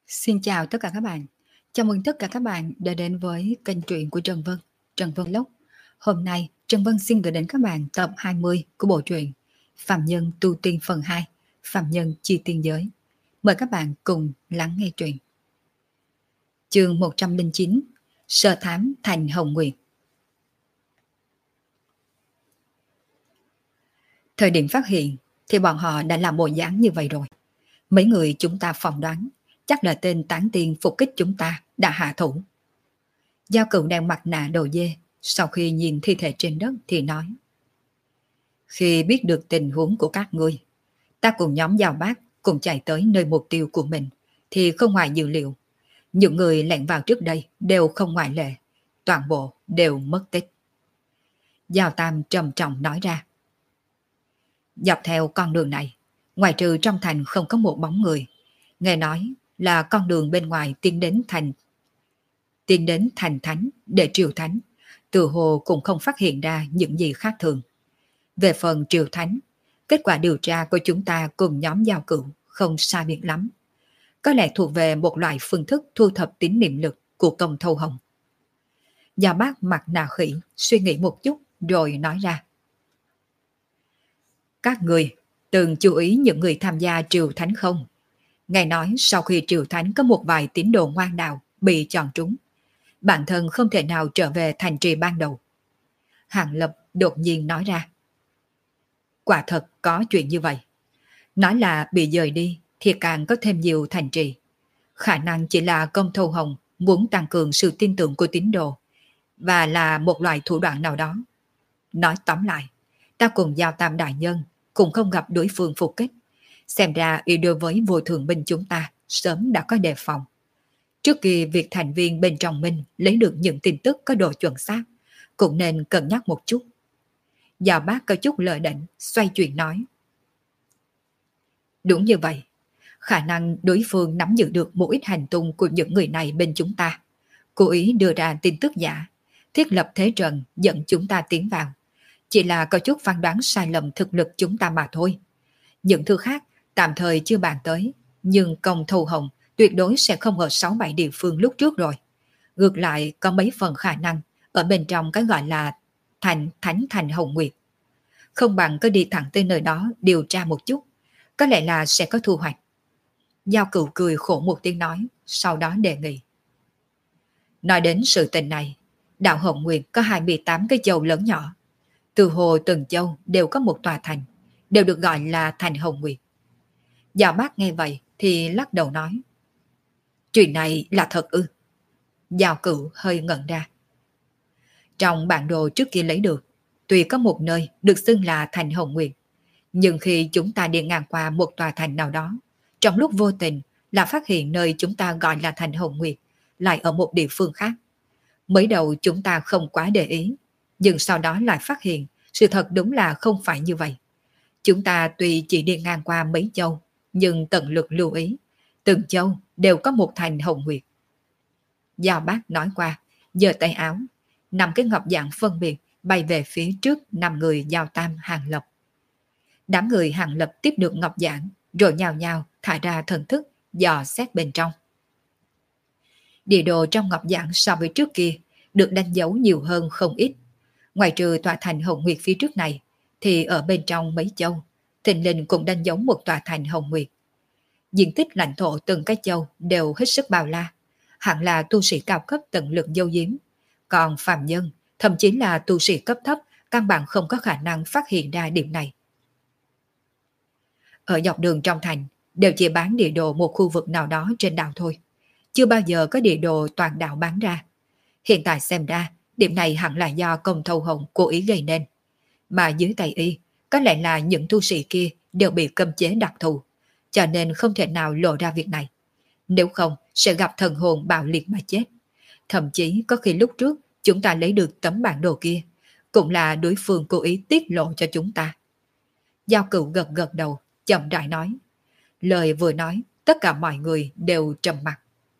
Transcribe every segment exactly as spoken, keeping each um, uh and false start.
Xin chào tất cả các bạn. Chào mừng tất cả các bạn đã đến với kênh truyện của Trần Vân, Trần Vân Vlog. Hôm nay, Trần Vân xin gửi đến các bạn tập hai mươi của bộ truyện Phạm Nhân Tu Tiên phần hai, Phạm Nhân Chi Tiên Giới. Mời các bạn cùng lắng nghe truyện. Chương một trăm lẻ chín, Sơ Thám Thành Hồng Nguyệt. Thời điểm phát hiện thì bọn họ đã làm bộ dáng như vậy rồi. Mấy người chúng ta phỏng đoán chắc là tên tán tiên phục kích chúng ta đã hạ thủ. Giao Cửu đang mặt nạ đầu dê, sau khi nhìn thi thể trên đất thì nói: Khi biết được tình huống của các ngươi, ta cùng nhóm Giao Bác cùng chạy tới nơi mục tiêu của mình, thì không ngoài dự liệu. Những người lẻn vào trước đây đều không ngoại lệ, toàn bộ đều mất tích. Giao Tam trầm trọng nói ra: Dọc theo con đường này, ngoài trừ trong thành không có một bóng người. Nghe nói là con đường bên ngoài tiến đến thành tiến đến thành thánh để triều thánh, từ hồ cũng không phát hiện ra những gì khác thường. Về phần triều thánh, kết quả điều tra của chúng ta cùng nhóm Giao Cửu không sai biệt lắm. Có lẽ thuộc về một loại phương thức thu thập tín niệm lực của công thâu hồng. Giao Bác mặt nạ khỉ suy nghĩ một chút rồi nói ra: Các người từng chú ý những người tham gia triều thánh không? Nghe nói sau khi triều thánh có một vài tín đồ ngoan đạo bị chọn trúng, bản thân không thể nào trở về thành trì ban đầu. Hàng Lập đột nhiên nói ra: Quả thật có chuyện như vậy. Nói là bị dời đi thì càng có thêm nhiều thành trì. Khả năng chỉ là công thâu hồng muốn tăng cường sự tin tưởng của tín đồ, và là một loại thủ đoạn nào đó. Nói tóm lại, ta cùng Giao Tam đại nhân cũng không gặp đối phương phục kích. Xem ra y đối với vô thượng binh chúng ta sớm đã có đề phòng. Trước khi việc thành viên bên trong mình lấy được những tin tức có độ chuẩn xác, cũng nên cân nhắc một chút. Giao Bác có chút lờ đễnh, xoay chuyện nói: Đúng như vậy, khả năng đối phương nắm giữ được một ít hành tung của những người này bên chúng ta, cố ý đưa ra tin tức giả, thiết lập thế trận dẫn chúng ta tiến vào. Chỉ là có chút phán đoán sai lầm thực lực chúng ta mà thôi. Những thứ khác tạm thời chưa bàn tới, nhưng công thâu hồng tuyệt đối sẽ không ở sáu bảy địa phương lúc trước rồi. Ngược lại có mấy phần khả năng ở bên trong cái gọi là thành thánh thành Hồng Nguyệt. Không bằng cứ đi thẳng tới nơi đó điều tra một chút, có lẽ là sẽ có thu hoạch. Giao Cửu cười khổ một tiếng nói, sau đó đề nghị: Nói đến sự tình này, đạo Hồng Nguyệt có hai mươi tám cái châu lớn nhỏ. Từ hồ từng châu đều có một tòa thành, đều được gọi là thành Hồng Nguyệt. Giao Bác nghe vậy thì lắc đầu nói: Chuyện này là thật ư? Giao Cửu hơi ngẩn ra. Trong bản đồ trước kia lấy được, tuy có một nơi được xưng là thành Hồng Nguyệt, nhưng khi chúng ta đi ngang qua một tòa thành nào đó, trong lúc vô tình là phát hiện nơi chúng ta gọi là thành Hồng Nguyệt lại ở một địa phương khác. Mới đầu chúng ta không quá để ý, nhưng sau đó lại phát hiện sự thật đúng là không phải như vậy. Chúng ta tuy chỉ đi ngang qua mấy châu, nhưng tận lực lưu ý, từng châu đều có một thành Hồng Nguyệt. Giao Bác nói qua, giơ tay áo, năm cái ngọc dạng phân biệt bay về phía trước năm người Giao Tam Hàng Lập. Đám người Hàng Lập tiếp được ngọc dạng, rồi nhào nhào thả ra thần thức dò xét bên trong. Địa đồ trong ngọc dạng so với trước kia được đánh dấu nhiều hơn không ít. Ngoài trừ tòa thành Hồng Nguyệt phía trước này, thì ở bên trong mấy châu, thình lình cũng đánh dấu một tòa thành Hồng Nguyệt. Diện tích lãnh thổ từng cái châu đều hết sức bao la, hẳn là tu sĩ cao cấp tận lực giấu giếm. Còn phàm nhân, thậm chí là tu sĩ cấp thấp, căn bản không có khả năng phát hiện ra điểm này. Ở dọc đường trong thành, đều chỉ bán địa đồ một khu vực nào đó trên đảo thôi. Chưa bao giờ có địa đồ toàn đảo bán ra. Hiện tại xem ra, điểm này hẳn là do công thâu hồng cố ý gây nên. Mà dưới tay y, có lẽ là những tu sĩ kia đều bị cấm chế đặc thù, cho nên không thể nào lộ ra việc này. Nếu không, sẽ gặp thần hồn bạo liệt mà chết. Thậm chí có khi lúc trước chúng ta lấy được tấm bản đồ kia, cũng là đối phương cố ý tiết lộ cho chúng ta. Giao Cửu gật gật đầu, chậm rãi nói. Lời vừa nói, tất cả mọi người đều trầm mặc.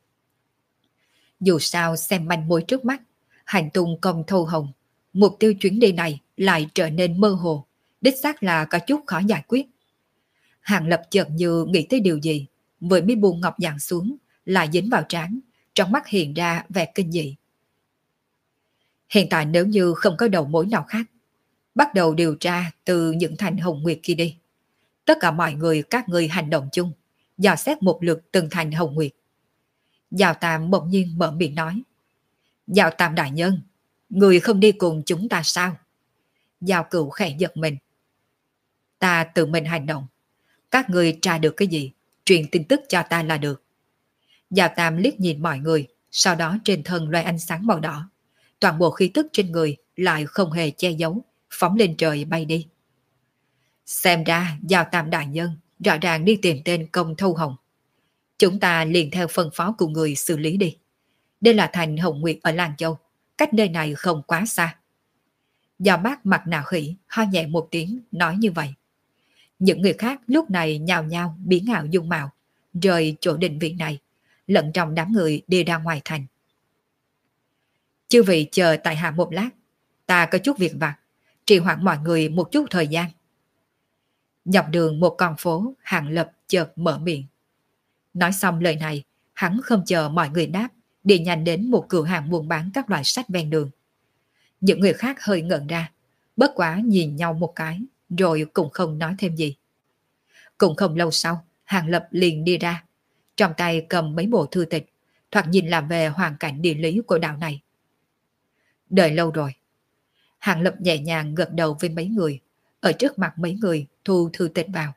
Dù sao xem manh mối trước mắt, hành tung công thâu hồng, mục tiêu chuyến đi này lại trở nên mơ hồ, đích xác là có chút khó giải quyết. Hàng Lập chợt như nghĩ tới điều gì, vừa mới buông ngọc dạng xuống, lại dính vào trán, trong mắt hiện ra vẻ kinh dị. Hiện tại nếu như không có đầu mối nào khác, bắt đầu điều tra từ những thành hồng nguyệt kia đi. Tất cả mọi người các người hành động chung, dò xét một lượt từng thành hồng nguyệt. Giao Tam bỗng nhiên mở miệng nói. Giao Tam đại nhân, người không đi cùng chúng ta sao? Giao Cửu khẽ giật mình. Ta tự mình hành động. Các người tra được cái gì, truyền tin tức cho ta là được. Giao Tam liếc nhìn mọi người, sau đó trên thân loay ánh sáng màu đỏ. Toàn bộ khí tức trên người lại không hề che giấu, phóng lên trời bay đi. Xem ra Giao Tam đại nhân rõ ràng đi tìm tên Công Thâu Hồng. Chúng ta liền theo phân phó của người xử lý đi. Đây là thành Hồng Nguyệt ở Làng Châu, cách nơi này không quá xa. Giao Bác mặt nạ khỉ ho nhẹ một tiếng nói như vậy. Những người khác lúc này nhào nhào biến ảo dung mạo, rời chỗ định vị này, lẫn trong đám người đi ra ngoài thành. Chư vị chờ tại hạ một lát, ta có chút việc vặt, trì hoãn mọi người một chút thời gian. Dọc đường một con phố, Hàng Lập chợt mở miệng. Nói xong lời này, hắn không chờ mọi người đáp, đi nhanh đến một cửa hàng buôn bán các loại sách ven đường. Những người khác hơi ngẩn ra, bất quá nhìn nhau một cái, rồi cũng không nói thêm gì. Cũng không lâu sau, Hàng Lập liền đi ra, trong tay cầm mấy bộ thư tịch, thoạt nhìn là về hoàn cảnh địa lý của đảo này. Đợi lâu rồi. Hàng Lập nhẹ nhàng gật đầu với mấy người, ở trước mặt mấy người thu thư tịch vào.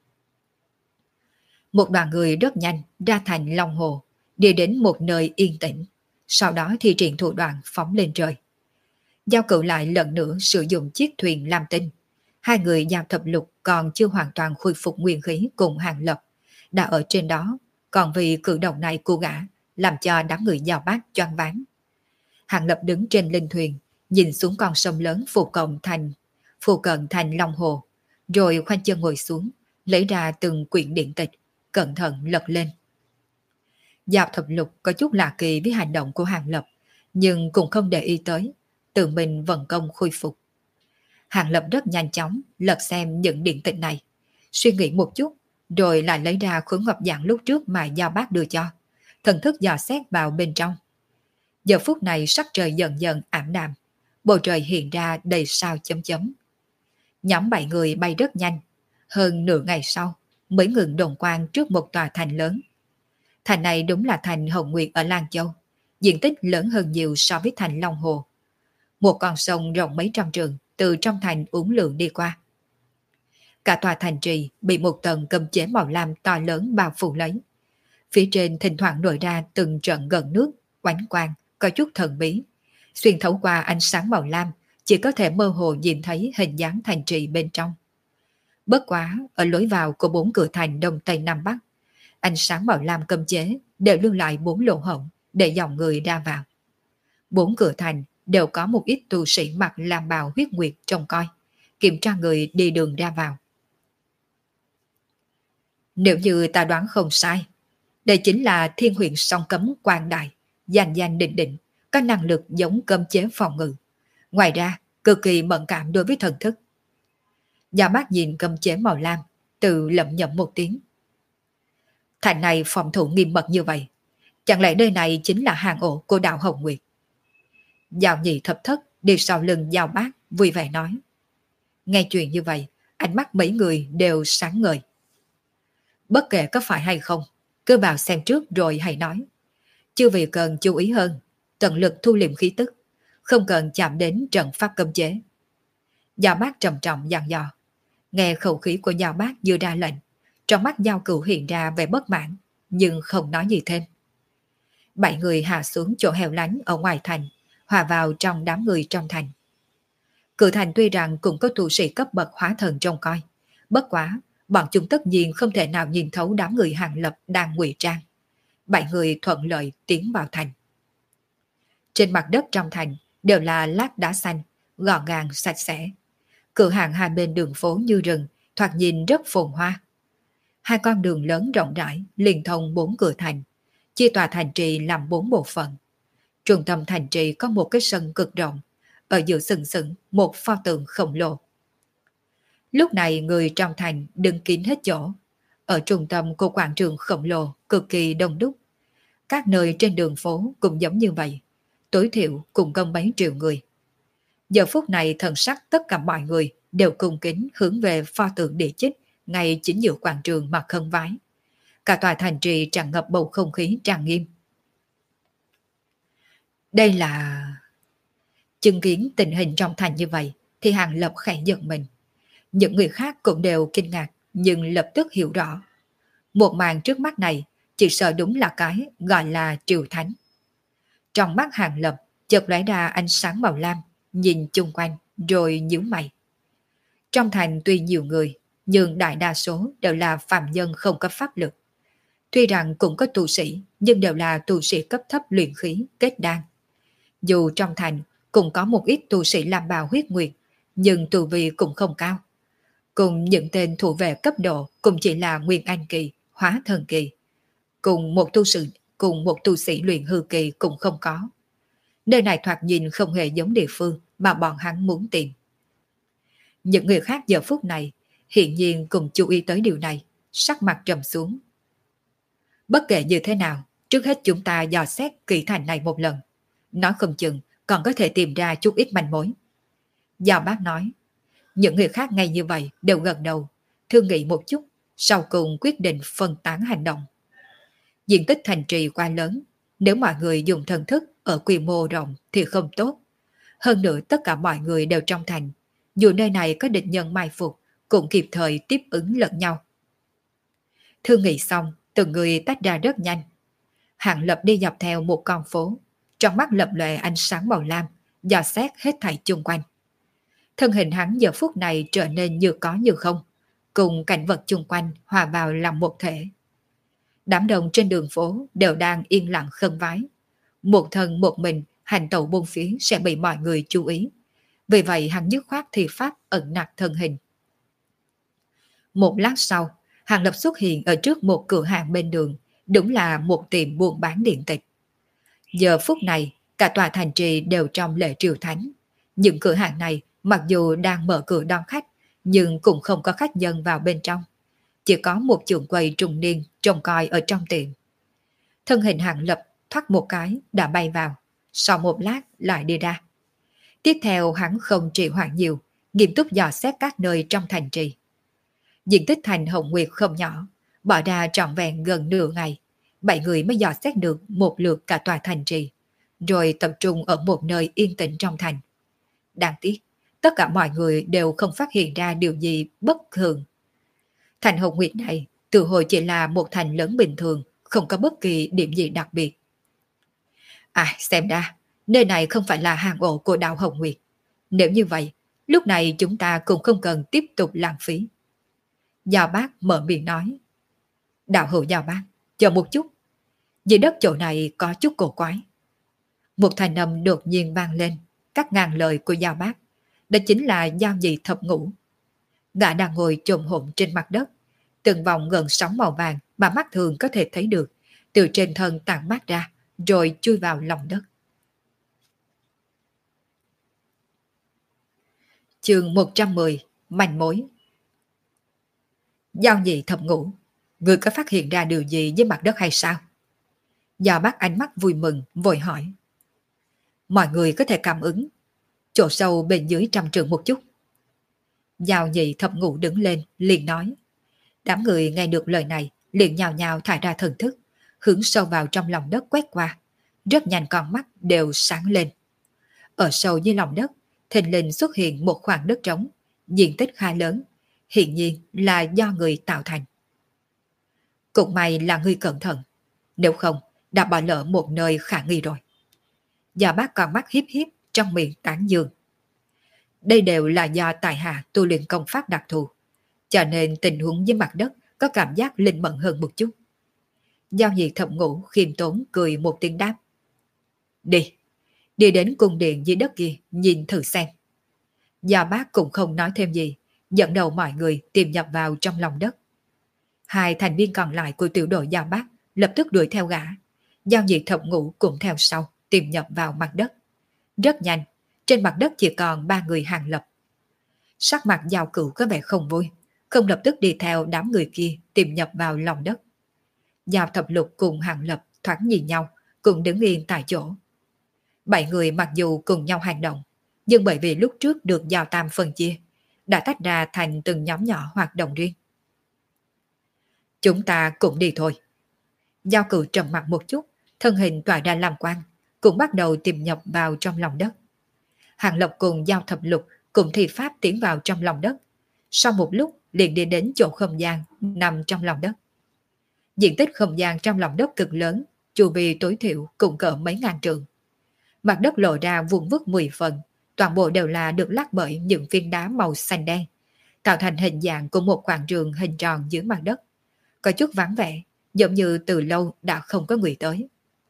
Một đoàn người rất nhanh ra thành Long Hồ, đi đến một nơi yên tĩnh, sau đó thi triển thủ đoạn phóng lên trời. Giao Cửu lại lần nữa sử dụng chiếc thuyền lam tinh. Hai người Giao Thập Lục còn chưa hoàn toàn khôi phục nguyên khí cùng Hàng Lập, đã ở trên đó, còn vì cử động này của gã làm cho đám người Giao Bác choáng váng. Hàng Lập đứng trên linh thuyền, nhìn xuống con sông lớn phù cận thành, phù cận thành Long Hồ, rồi khoanh chân ngồi xuống, lấy ra từng quyển điện tịch, cẩn thận lật lên. Giao Thập Lục có chút lạ kỳ với hành động của Hàng Lập, nhưng cũng không để ý tới, tự mình vận công khôi phục. Hàng Lập rất nhanh chóng lật xem những điện tịch này, suy nghĩ một chút, rồi lại lấy ra khối ngọc dạng lúc trước mà Giao Bác đưa cho, thần thức dò xét vào bên trong. Giờ phút này sắc trời dần dần ảm đạm, bầu trời hiện ra đầy sao chấm chấm. Nhóm bảy người bay rất nhanh, hơn nửa ngày sau mới ngừng đồng quang trước một tòa thành lớn. Thành này đúng là thành Hồng Nguyệt ở Lan Châu, diện tích lớn hơn nhiều so với thành Long Hồ. Một con sông rộng mấy trăm trượng từ trong thành uốn lượn đi qua. Cả tòa thành trì bị một tầng cấm chế màu lam to lớn bao phủ lấy. Phía trên thỉnh thoảng nổi ra từng trận gần nước, oánh quang, có chút thần bí. Xuyên thấu qua ánh sáng màu lam, chỉ có thể mơ hồ nhìn thấy hình dáng thành trì bên trong. Bất quá, ở lối vào của bốn cửa thành Đông Tây Nam Bắc, ánh sáng màu lam cấm chế đều lưu lại bốn lỗ hổng để dòng người ra vào. Bốn cửa thành đều có một ít tu sĩ mặc lam bào huyết nguyệt trông coi, kiểm tra người đi đường ra vào. Nếu như ta đoán không sai, đây chính là Thiên Huyền Song Cấm Quang Đại, danh danh định định, có năng lực giống cấm chế phòng ngự. Ngoài ra, cực kỳ mẫn cảm đối với thần thức. Gia Bác nhìn cấm chế màu lam, tự lẩm nhẩm một tiếng. Thành này phòng thủ nghiêm mật như vậy, chẳng lẽ nơi này chính là hang ổ của đạo Hồng Nguyệt? Giao Nhị Thập Thất đi sau lưng Giao Bác vui vẻ nói. Nghe chuyện như vậy, ánh mắt mấy người đều sáng ngời. Bất kể có phải hay không, cứ vào xem trước rồi hãy nói. Chưa vì cần chú ý hơn, tận lực thu liệm khí tức, không cần chạm đến trận pháp cấm chế. Giao Bác trầm trọng dặn dò. Nghe khẩu khí của Giao Bác vừa ra lệnh, trong mắt Giao Cửu hiện ra vẻ bất mãn, nhưng không nói gì thêm. Bảy người hạ xuống chỗ hẻo lánh ở ngoài thành, hòa vào trong đám người trong thành. Cửa thành tuy rằng cũng có tu sĩ cấp bậc hóa thần trông coi, bất quá bọn chúng tất nhiên không thể nào nhìn thấu đám người Hàng Lập đang ngụy trang. Bảy người thuận lợi tiến vào thành. Trên mặt đất trong thành đều là lát đá xanh, gọn gàng sạch sẽ. Cửa hàng hai bên đường phố như rừng, thoạt nhìn rất phồn hoa. Hai con đường lớn rộng rãi liên thông bốn cửa thành, chia tòa thành trì làm bốn bộ phận. Trung tâm thành trì có một cái sân cực rộng, ở giữa sừng sững một pho tượng khổng lồ. Lúc này người trong thành đứng kín hết chỗ. Ở trung tâm của quảng trường khổng lồ cực kỳ đông đúc. Các nơi trên đường phố cũng giống như vậy, tối thiểu cũng có mấy triệu người. Giờ phút này thần sắc tất cả mọi người đều cung kính hướng về pho tượng địa chích ngay chính giữa quảng trường mà khấn vái. Cả tòa thành trì tràn ngập bầu không khí trang nghiêm. Đây là... Chứng kiến tình hình trong thành như vậy thì Hàng Lập khẽ giật mình. Những người khác cũng đều kinh ngạc nhưng lập tức hiểu rõ. Một màn trước mắt này chỉ sợ đúng là cái gọi là triều thánh. Trong mắt Hàng Lập chợt lóe ra ánh sáng màu lam, nhìn chung quanh rồi nhíu mày. Trong thành tuy nhiều người nhưng đại đa số đều là phàm nhân không có pháp lực. Tuy rằng cũng có tu sĩ nhưng đều là tu sĩ cấp thấp luyện khí kết đan. Dù trong thành cũng có một ít tu sĩ làm bào huyết nguyệt nhưng tu vi cũng không cao. Cùng những tên thủ vệ cấp độ cũng chỉ là Nguyên Anh kỳ, Hóa Thần kỳ. Cùng một tu sĩ, cùng một tu sĩ luyện hư kỳ cũng không có. Nơi này thoạt nhìn không hề giống địa phương mà bọn hắn muốn tìm. Những người khác giờ phút này hiện nhiên cùng chú ý tới điều này, sắc mặt trầm xuống. Bất kể như thế nào, trước hết chúng ta dò xét kỹ thành này một lần. Nói không chừng còn có thể tìm ra chút ít manh mối. Giao Bác nói. Những người khác ngay như vậy đều gật đầu, thương nghị một chút, sau cùng quyết định phân tán hành động. Diện tích thành trì quá lớn, nếu mọi người dùng thần thức ở quy mô rộng thì không tốt. Hơn nữa tất cả mọi người đều trong thành, dù nơi này có địch nhân mai phục, cũng kịp thời tiếp ứng lẫn nhau. Thương nghị xong, từng người tách ra rất nhanh. Hàng Lập đi dọc theo một con phố, trong mắt lập lòe ánh sáng màu lam, dò xét hết thảy chung quanh. Thân hình hắn giờ phút này trở nên như có như không, cùng cảnh vật chung quanh hòa vào làm một thể. Đám đông trên đường phố đều đang yên lặng khấn vái. Một thân một mình hành tẩu buôn phía sẽ bị mọi người chú ý. Vì vậy hắn dứt khoát thì pháp ẩn nặc thân hình. Một lát sau, Hàng Lập xuất hiện ở trước một cửa hàng bên đường, đúng là một tiệm buôn bán điện tịch. Giờ phút này, cả tòa thành trì đều trong lễ triều thánh. Những cửa hàng này mặc dù đang mở cửa đón khách, nhưng cũng không có khách nhân vào bên trong. Chỉ có một trưởng quầy trung niên trông coi ở trong tiệm. Thân hình Hàng Lập thoát một cái đã bay vào, sau một lát lại đi ra. Tiếp theo hắn không trì hoãn nhiều, nghiêm túc dò xét các nơi trong thành trì. Diện tích thành Hồng Nguyệt không nhỏ, bỏ ra trọn vẹn gần nửa ngày, bảy người mới dò xét được một lượt cả tòa thành trì, rồi tập trung ở một nơi yên tĩnh trong thành. Đáng tiếc, tất cả mọi người đều không phát hiện ra điều gì bất thường. Thành Hồng Nguyệt này từ hồi chỉ là một thành lớn bình thường, không có bất kỳ điểm gì đặc biệt. À, xem ra, nơi này không phải là hang ổ của đạo Hồng Nguyệt. Nếu như vậy, lúc này chúng ta cũng không cần tiếp tục lãng phí. Giao Bác mở miệng nói. Đạo hữu Giao Bác, chờ một chút. Dưới đất chỗ này có chút cổ quái. Một thanh âm đột nhiên vang lên, cắt ngang lời của Giao Bác. Đó chính là Giao Nhị Thập Ngũ. Gã đang ngồi chồm hổm trên mặt đất, từng vòng gần sóng màu vàng mà mắt thường có thể thấy được, từ trên thân tản mát ra, rồi chui vào lòng đất. Chương một trăm mười, manh mối. Giao Nhị Thập Ngũ, người có phát hiện ra điều gì với mặt đất hay sao? Giao Bác ánh mắt vui mừng, vội hỏi. Mọi người có thể cảm ứng, chỗ sâu bên dưới trăm trượng một chút. Giao Nhị Thập Ngũ đứng lên, liền nói. Đám người nghe được lời này, liền nhào nhào thải ra thần thức, hướng sâu vào trong lòng đất quét qua. Rất nhanh con mắt đều sáng lên. Ở sâu dưới lòng đất, thình lình xuất hiện một khoảng đất trống, diện tích khá lớn, hiển nhiên là do người tạo thành. Cũng may là ngươi cẩn thận, nếu không đã bỏ lỡ một nơi khả nghi rồi. Gia Bác con mắt hiếp hiếp trong miệng tán dương. Đây đều là do tài hạ tu luyện công pháp đặc thù, cho nên tình huống với mặt đất có cảm giác linh mẫn hơn một chút. Giao Nhị Thập Ngũ khiêm tốn cười một tiếng đáp. Đi, đi đến cung điện dưới đất kia nhìn thử xem. Gia Bác cũng không nói thêm gì, dẫn đầu mọi người tìm nhập vào trong lòng đất. Hai thành viên còn lại của tiểu đội Giao Bác lập tức đuổi theo gã. Giao Nhị Thập Ngũ cũng theo sau tìm nhập vào mặt đất. Rất nhanh, trên mặt đất chỉ còn ba người Hàng Lập. Sắc mặt Giao Cửu có vẻ không vui, không lập tức đi theo đám người kia tìm nhập vào lòng đất. Giao Thập Lục cùng Hàng Lập thoáng nhìn nhau, cùng đứng yên tại chỗ. Bảy người mặc dù cùng nhau hành động, nhưng bởi vì lúc trước được giao tam phân chia, đã tách ra thành từng nhóm nhỏ hoạt động riêng. Chúng ta cũng đi thôi. Giao Cửu trầm mặt một chút, thân hình tỏa ra làm quang, cũng bắt đầu tìm nhập vào trong lòng đất. Hàng Lập cùng Giao Thập Lục cùng thi pháp tiến vào trong lòng đất. Sau một lúc liền đi đến chỗ không gian nằm trong lòng đất. Diện tích không gian trong lòng đất cực lớn, chu vi tối thiểu cũng cỡ mấy ngàn trượng. Mặt đất lộ ra vuông vức mười phần, toàn bộ đều là được lát bởi những viên đá màu xanh đen, tạo thành hình dạng của một quảng trường hình tròn dưới mặt đất. Có chút vắng vẻ, giống như từ lâu đã không có người tới.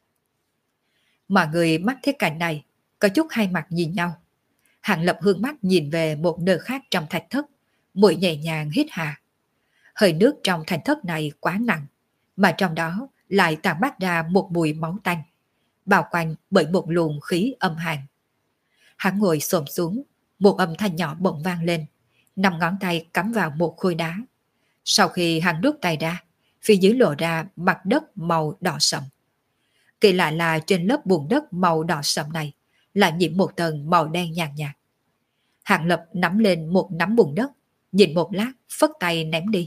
Mọi người mắt thấy cảnh này, có chút hai mặt nhìn nhau. Hàng Lập hướng mắt nhìn về một nơi khác trong thạch thất, mũi nhẹ nhàng hít hà. Hơi nước trong thạch thất này quá nặng, mà trong đó lại tàn mát ra một mùi máu tanh, bao quanh bởi một luồng khí âm hàn. Hắn ngồi xổm xuống, một âm thanh nhỏ bỗng vang lên, năm ngón tay cắm vào một khối đá. Sau khi hắn rút tay ra, phía dưới lộ ra mặt đất màu đỏ sậm. Kỳ lạ là trên lớp bùn đất màu đỏ sậm này lại nhiễm một tầng màu đen nhàn nhạt. Hàng Lập nắm lên một nắm bùn đất, nhìn một lát, phất tay ném đi.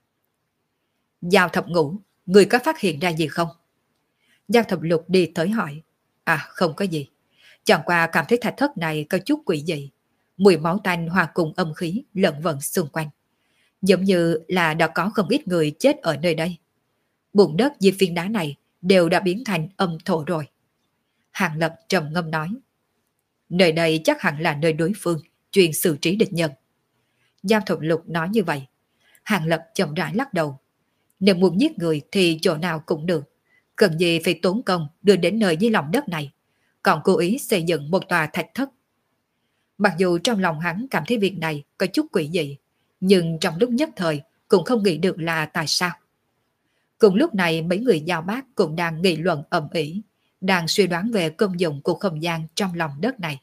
Giao Thập Ngũ, người có phát hiện ra gì không? Giao Thập Lục đi tới hỏi. À, không có gì. Chẳng qua cảm thấy thạch thất này có chút quỷ dị. Mùi máu tanh hòa cùng âm khí lẫn vẩn xung quanh. Giống như là đã có không ít người chết ở nơi đây. Bùn đất với phiến đá này đều đã biến thành âm thổ rồi. Hàng Lập trầm ngâm nói. Nơi đây chắc hẳn là nơi đối phương chuyên xử trí địch nhân. Giao Thập Lục nói như vậy. Hàng Lập chậm rãi lắc đầu. Nếu muốn giết người thì chỗ nào cũng được. Cần gì phải tốn công đưa đến nơi dưới lòng đất này. Còn cố ý xây dựng một tòa thạch thất. Mặc dù trong lòng hắn cảm thấy việc này có chút quỷ dị, nhưng trong lúc nhất thời cũng không nghĩ được là tại sao. Cùng lúc này mấy người Giao Bác cũng đang nghị luận ầm ĩ, đang suy đoán về công dụng của không gian trong lòng đất này.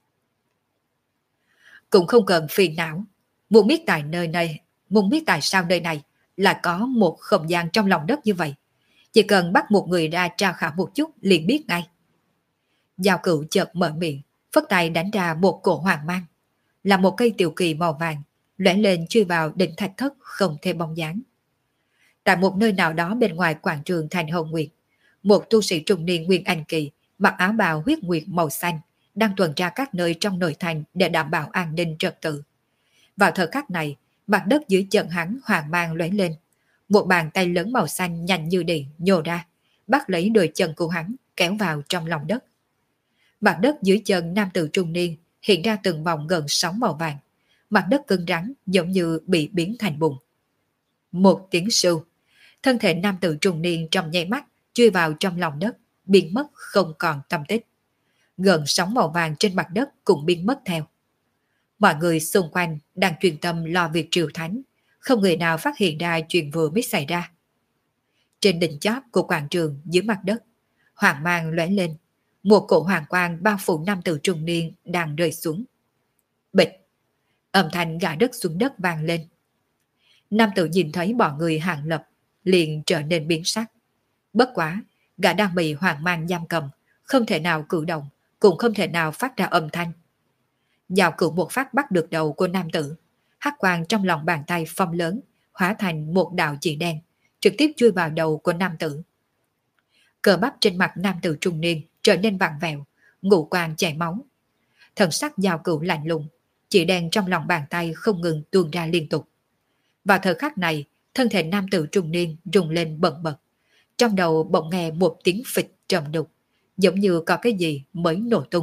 Cũng không cần phiền não, muốn biết tại nơi này, muốn biết tại sao nơi này là có một không gian trong lòng đất như vậy. Chỉ cần bắt một người ra tra khảo một chút liền biết ngay. Giao Cửu chợt mở miệng, phất tay đánh ra một cổ hoàng mang, là một cây tiểu kỳ màu vàng, lóe lên chui vào đỉnh thạch thất không thêm bóng dáng. Tại một nơi nào đó bên ngoài quảng trường Thành Hồng Nguyệt, một tu sĩ trung niên Nguyên Anh kỳ mặc áo bào huyết nguyệt màu xanh đang tuần tra các nơi trong nội thành để đảm bảo an ninh trật tự. Vào thời khắc này, mặt đất dưới chân hắn hoàng mang lóe lên, một bàn tay lớn màu xanh nhanh như điện nhô ra, bắt lấy đôi chân của hắn kéo vào trong lòng đất. Mặt đất dưới chân nam tử trung niên hiện ra từng vòng gần sóng màu vàng, mặt đất cứng rắn giống như bị biến thành bùn. Một tiếng sưu, thân thể nam tử trung niên trong nháy mắt chui vào trong lòng đất, biến mất không còn tăm tích. Gần sóng màu vàng trên mặt đất cũng biến mất theo. Mọi người xung quanh đang chuyên tâm lo việc triều thánh, không người nào phát hiện ra chuyện vừa mới xảy ra. Trên đỉnh chóp của quảng trường dưới mặt đất, hoàng mang lóe lên, một cổ hoàng quang bao phủ nam tử trung niên đang rơi xuống. Bịch, âm thanh gã đất xuống đất vang lên. Nam tử nhìn thấy bọn người Hàng Lập liền trở nên biến sắc. Bất quá, gã đang bị hoàng mang giam cầm, không thể nào cử động, cũng không thể nào phát ra âm thanh. Giao Cửu một phát bắt được đầu của nam tử, hắc quang trong lòng bàn tay phong lớn, hóa thành một đạo chỉ đen, trực tiếp chui vào đầu của nam tử. Cờ bắp trên mặt nam tử trung niên trở nên vặn vẹo, ngũ quan chảy máu. Thần sắc Giao Cửu lạnh lùng, chỉ đen trong lòng bàn tay không ngừng tuôn ra liên tục. Vào thời khắc này, thân thể nam tử trung niên rung lên bần bật, trong đầu bỗng nghe một tiếng phịch trầm đục, giống như có cái gì mới nổ tung.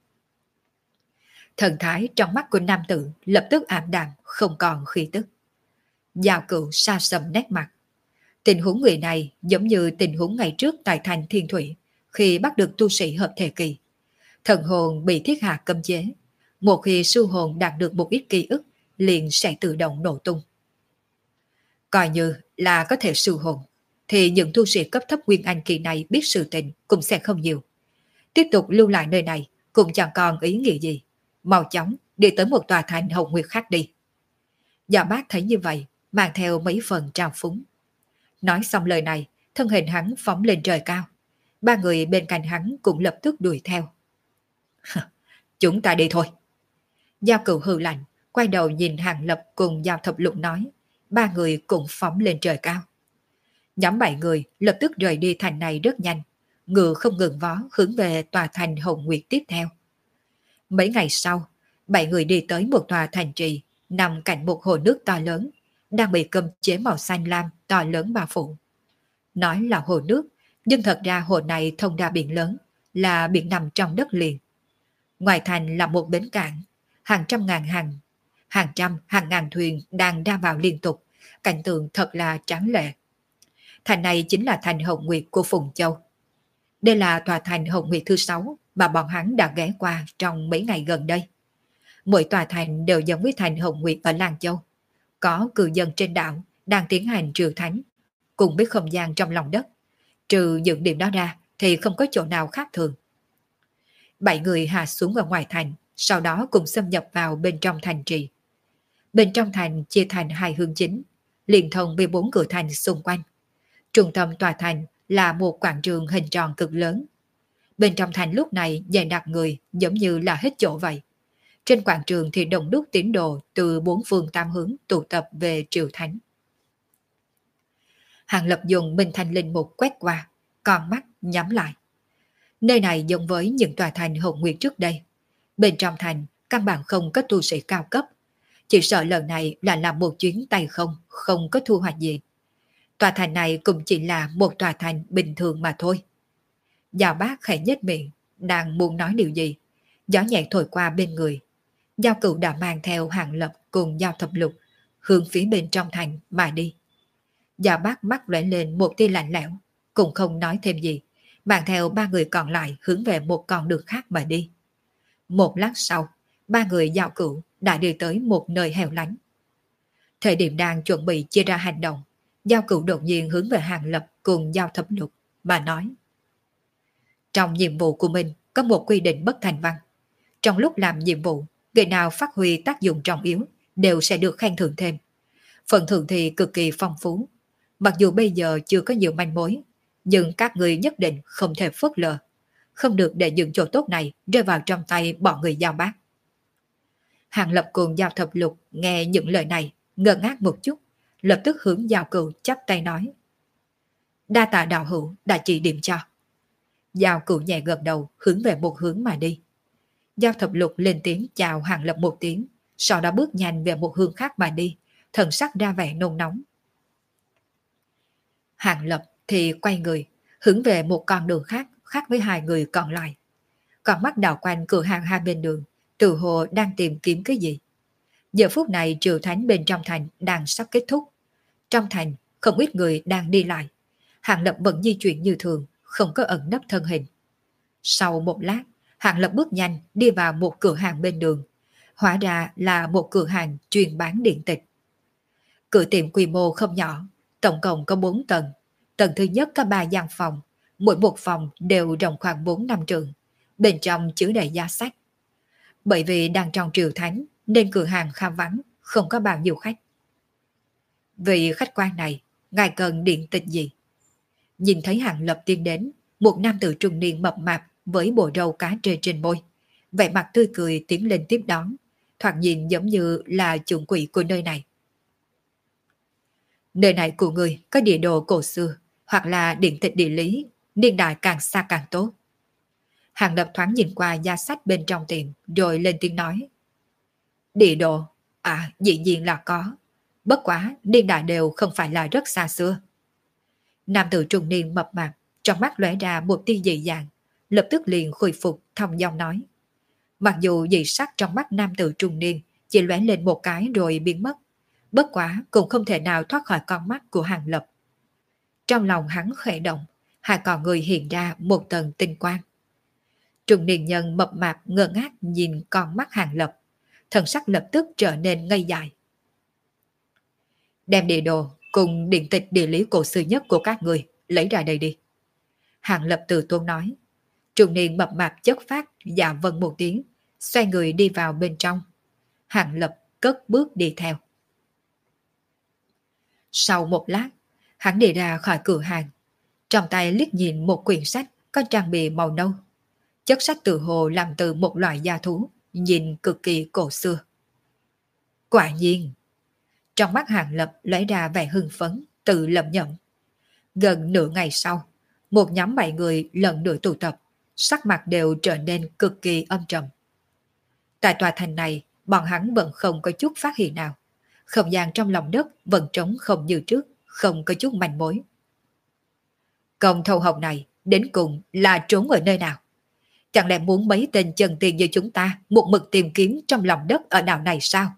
Thần thái trong mắt của nam tử lập tức ảm đạm, không còn khí tức. Giao Cửu sa sầm nét mặt. Tình huống người này giống như tình huống ngày trước tại thành Thiên Thủy, khi bắt được tu sĩ hợp thể kỳ. Thần hồn bị thiết hạ cấm chế. Một khi sư hồn đạt được một ít ký ức, liền sẽ tự động nổ tung. Coi như là có thể sư hồn, thì những tu sĩ cấp thấp Nguyên Anh kỳ này biết sự tình cũng sẽ không nhiều. Tiếp tục lưu lại nơi này cũng chẳng còn ý nghĩa gì. Mau chóng đi tới một tòa thành Hồng Nguyệt khác đi. Dạ Bác thấy như vậy, mang theo mấy phần trào phúng. Nói xong lời này, thân hình hắn phóng lên trời cao, Ba người bên cạnh hắn cũng lập tức đuổi theo. Chúng ta đi thôi. Giao Cửu hừ lạnh, quay đầu nhìn Hàng Lập cùng Giao Thập Lục nói. Ba người cũng phóng lên trời cao. Nhóm bảy người lập tức rời đi thành này rất nhanh, ngựa không ngừng vó hướng về tòa thành Hồng Nguyệt tiếp theo. Mấy ngày sau, bảy người đi tới một tòa thành trì nằm cạnh một hồ nước to lớn, đang bị cấm chế màu xanh lam to lớn bao phủ. Nói là hồ nước, nhưng thật ra hồ này thông ra biển lớn, là biển nằm trong đất liền. Ngoài thành là một bến cảng, hàng trăm ngàn hàng, hàng trăm hàng ngàn thuyền đang ra vào liên tục, cảnh tượng thật là tráng lệ. Thành này chính là thành Hồng Nguyệt của Phùng Châu. Đây là tòa thành Hồng Nguyệt thứ sáu mà bọn hắn đã ghé qua trong mấy ngày gần đây. Mỗi tòa thành đều giống với thành Hồng Nguyệt ở Lan Châu. Có cư dân trên đảo đang tiến hành triều thánh, cùng với không gian trong lòng đất. Trừ những điểm đó ra thì không có chỗ nào khác thường. Bảy người hạ xuống ở ngoài thành, sau đó cùng xâm nhập vào bên trong thành trì. Bên trong thành chia thành hai hướng chính, liên thông với bốn cửa thành xung quanh. Trung tâm tòa thành là một quảng trường hình tròn cực lớn. Bên trong thành lúc này dày đặc người giống như là hết chỗ vậy. Trên quảng trường thì đông đúc tín đồ từ bốn phương tám hướng tụ tập về triều thánh. Hàng Lập dùng Minh Thanh Linh Mục quét qua, con mắt nhắm lại. Nơi này giống với những tòa thành Hồng Nguyệt trước đây. Bên trong thành căn bản không có tu sĩ cao cấp. Chỉ sợ lần này là làm một chuyến tay không, không có thu hoạch gì. Tòa thành này cũng chỉ là một tòa thành bình thường mà thôi. Giao Bác khẽ nhếch miệng, đang muốn nói điều gì. Gió nhẹ thổi qua bên người. Giao Cửu đã mang theo Hàng Lập cùng Giao Thập Lục, hướng phía bên trong thành mà đi. Giao Bác mắt lóe lên một tia lạnh lẽo, cũng không nói thêm gì, mang theo ba người còn lại hướng về một con đường khác mà đi. Một lát sau, ba người Giao Cửu đã đi tới một nơi hẻo lánh. Thời điểm đang chuẩn bị chia ra hành động, Giao Cửu đột nhiên hướng về Hàng Lập cùng Giao Thập Lục mà nói. Trong nhiệm vụ của mình có một quy định bất thành văn. Trong lúc làm nhiệm vụ, người nào phát huy tác dụng trọng yếu đều sẽ được khen thưởng thêm. Phần thưởng thì cực kỳ phong phú. Mặc dù bây giờ chưa có nhiều manh mối, nhưng các người nhất định không thể phớt lờ. Không được để những chỗ tốt này rơi vào trong tay bọn người Giao Bác. Hàng Lập cùng Giao Thập Lục nghe những lời này, ngơ ngác một chút, lập tức hướng Giao Cửu chắp tay nói. Đa tạ đạo hữu đã chỉ điểm cho. Giao Cửu nhẹ gật đầu hướng về một hướng mà đi. Giao Thập Lục lên tiếng chào Hàng Lập một tiếng, sau đó bước nhanh về một hướng khác mà đi, thần sắc ra vẻ nôn nóng. Hàng Lập thì quay người, hướng về một con đường khác, khác với hai người còn lại. Còn mắt đảo quanh cửa hàng hai bên đường, tự hồ đang tìm kiếm cái gì. Giờ phút này triều thánh bên trong thành đang sắp kết thúc. Trong thành không ít người đang đi lại. Hàng Lập vẫn di chuyển như thường, không có ẩn nấp thân hình. Sau một lát, Hàng Lập bước nhanh đi vào một cửa hàng bên đường. Hóa ra là một cửa hàng chuyên bán điện tịch. Cửa tiệm quy mô không nhỏ, tổng cộng có bốn tầng. Tầng thứ nhất có ba gian phòng, mỗi một phòng đều rộng khoảng bốn năm trượng. Bên trong chứa đầy giá sách. Bởi vì đang trong triều thánh nên cửa hàng khá vắng, không có bao nhiêu khách. Vị khách quan này, ngài cần điện tịch gì? Nhìn thấy Hàng Lập tiến đến, một nam tử trung niên mập mạp với bộ râu cá trê trên môi, vẻ mặt tươi cười tiến lên tiếp đón, thoạt nhìn giống như là chủ quỹ của nơi này. Nơi này của người có địa đồ cổ xưa, hoặc là điện tịch địa lý, niên đại càng xa càng tốt. Hàng Lập thoáng nhìn qua giá sách bên trong tiệm, rồi lên tiếng nói. Địa đồ? À, dĩ nhiên là có. Bất quá, niên đại đều không phải là rất xa xưa. Nam tử trung niên mập mạp, trong mắt lóe ra một tia dị dạng, lập tức liền khôi phục thong dong nói. Mặc dù dị sắc trong mắt nam tử trung niên chỉ lóe lên một cái rồi biến mất, bất quá cũng không thể nào thoát khỏi con mắt của Hàng Lập. Trong lòng hắn khẽ động, hai con người hiện ra một tầng tinh quang. Trung niên nhân mập mạp ngơ ngác nhìn con mắt Hàng Lập, thần sắc lập tức trở nên ngây dại. Đem địa đồ cùng điện tịch địa lý cổ xưa nhất của các người lấy ra đây đi. Hàng Lập từ tốn nói. Trung niên mập mạp chất phát dạ vâng một tiếng, xoay người đi vào bên trong. Hàng Lập cất bước đi theo. Sau một lát, hắn đi ra khỏi cửa hàng, trong tay liếc nhìn một quyển sách có trang bìa màu nâu. Chất sách tự hồ làm từ một loại da thú, nhìn cực kỳ cổ xưa. Quả nhiên, trong mắt Hàng Lập lấy ra vẻ hưng phấn, tự lẩm nhẩm. Gần nửa ngày sau, một nhóm bảy người lần nữa tụ tập, sắc mặt đều trở nên cực kỳ âm trầm. Tại tòa thành này, bọn hắn vẫn không có chút phát hiện nào. Không gian trong lòng đất vẫn trống không như trước, không có chút manh mối. Công thâu hồng này đến cùng là trốn ở nơi nào? Chẳng lẽ muốn mấy tên chân tiền như chúng ta một mực tìm kiếm trong lòng đất ở đảo này sao?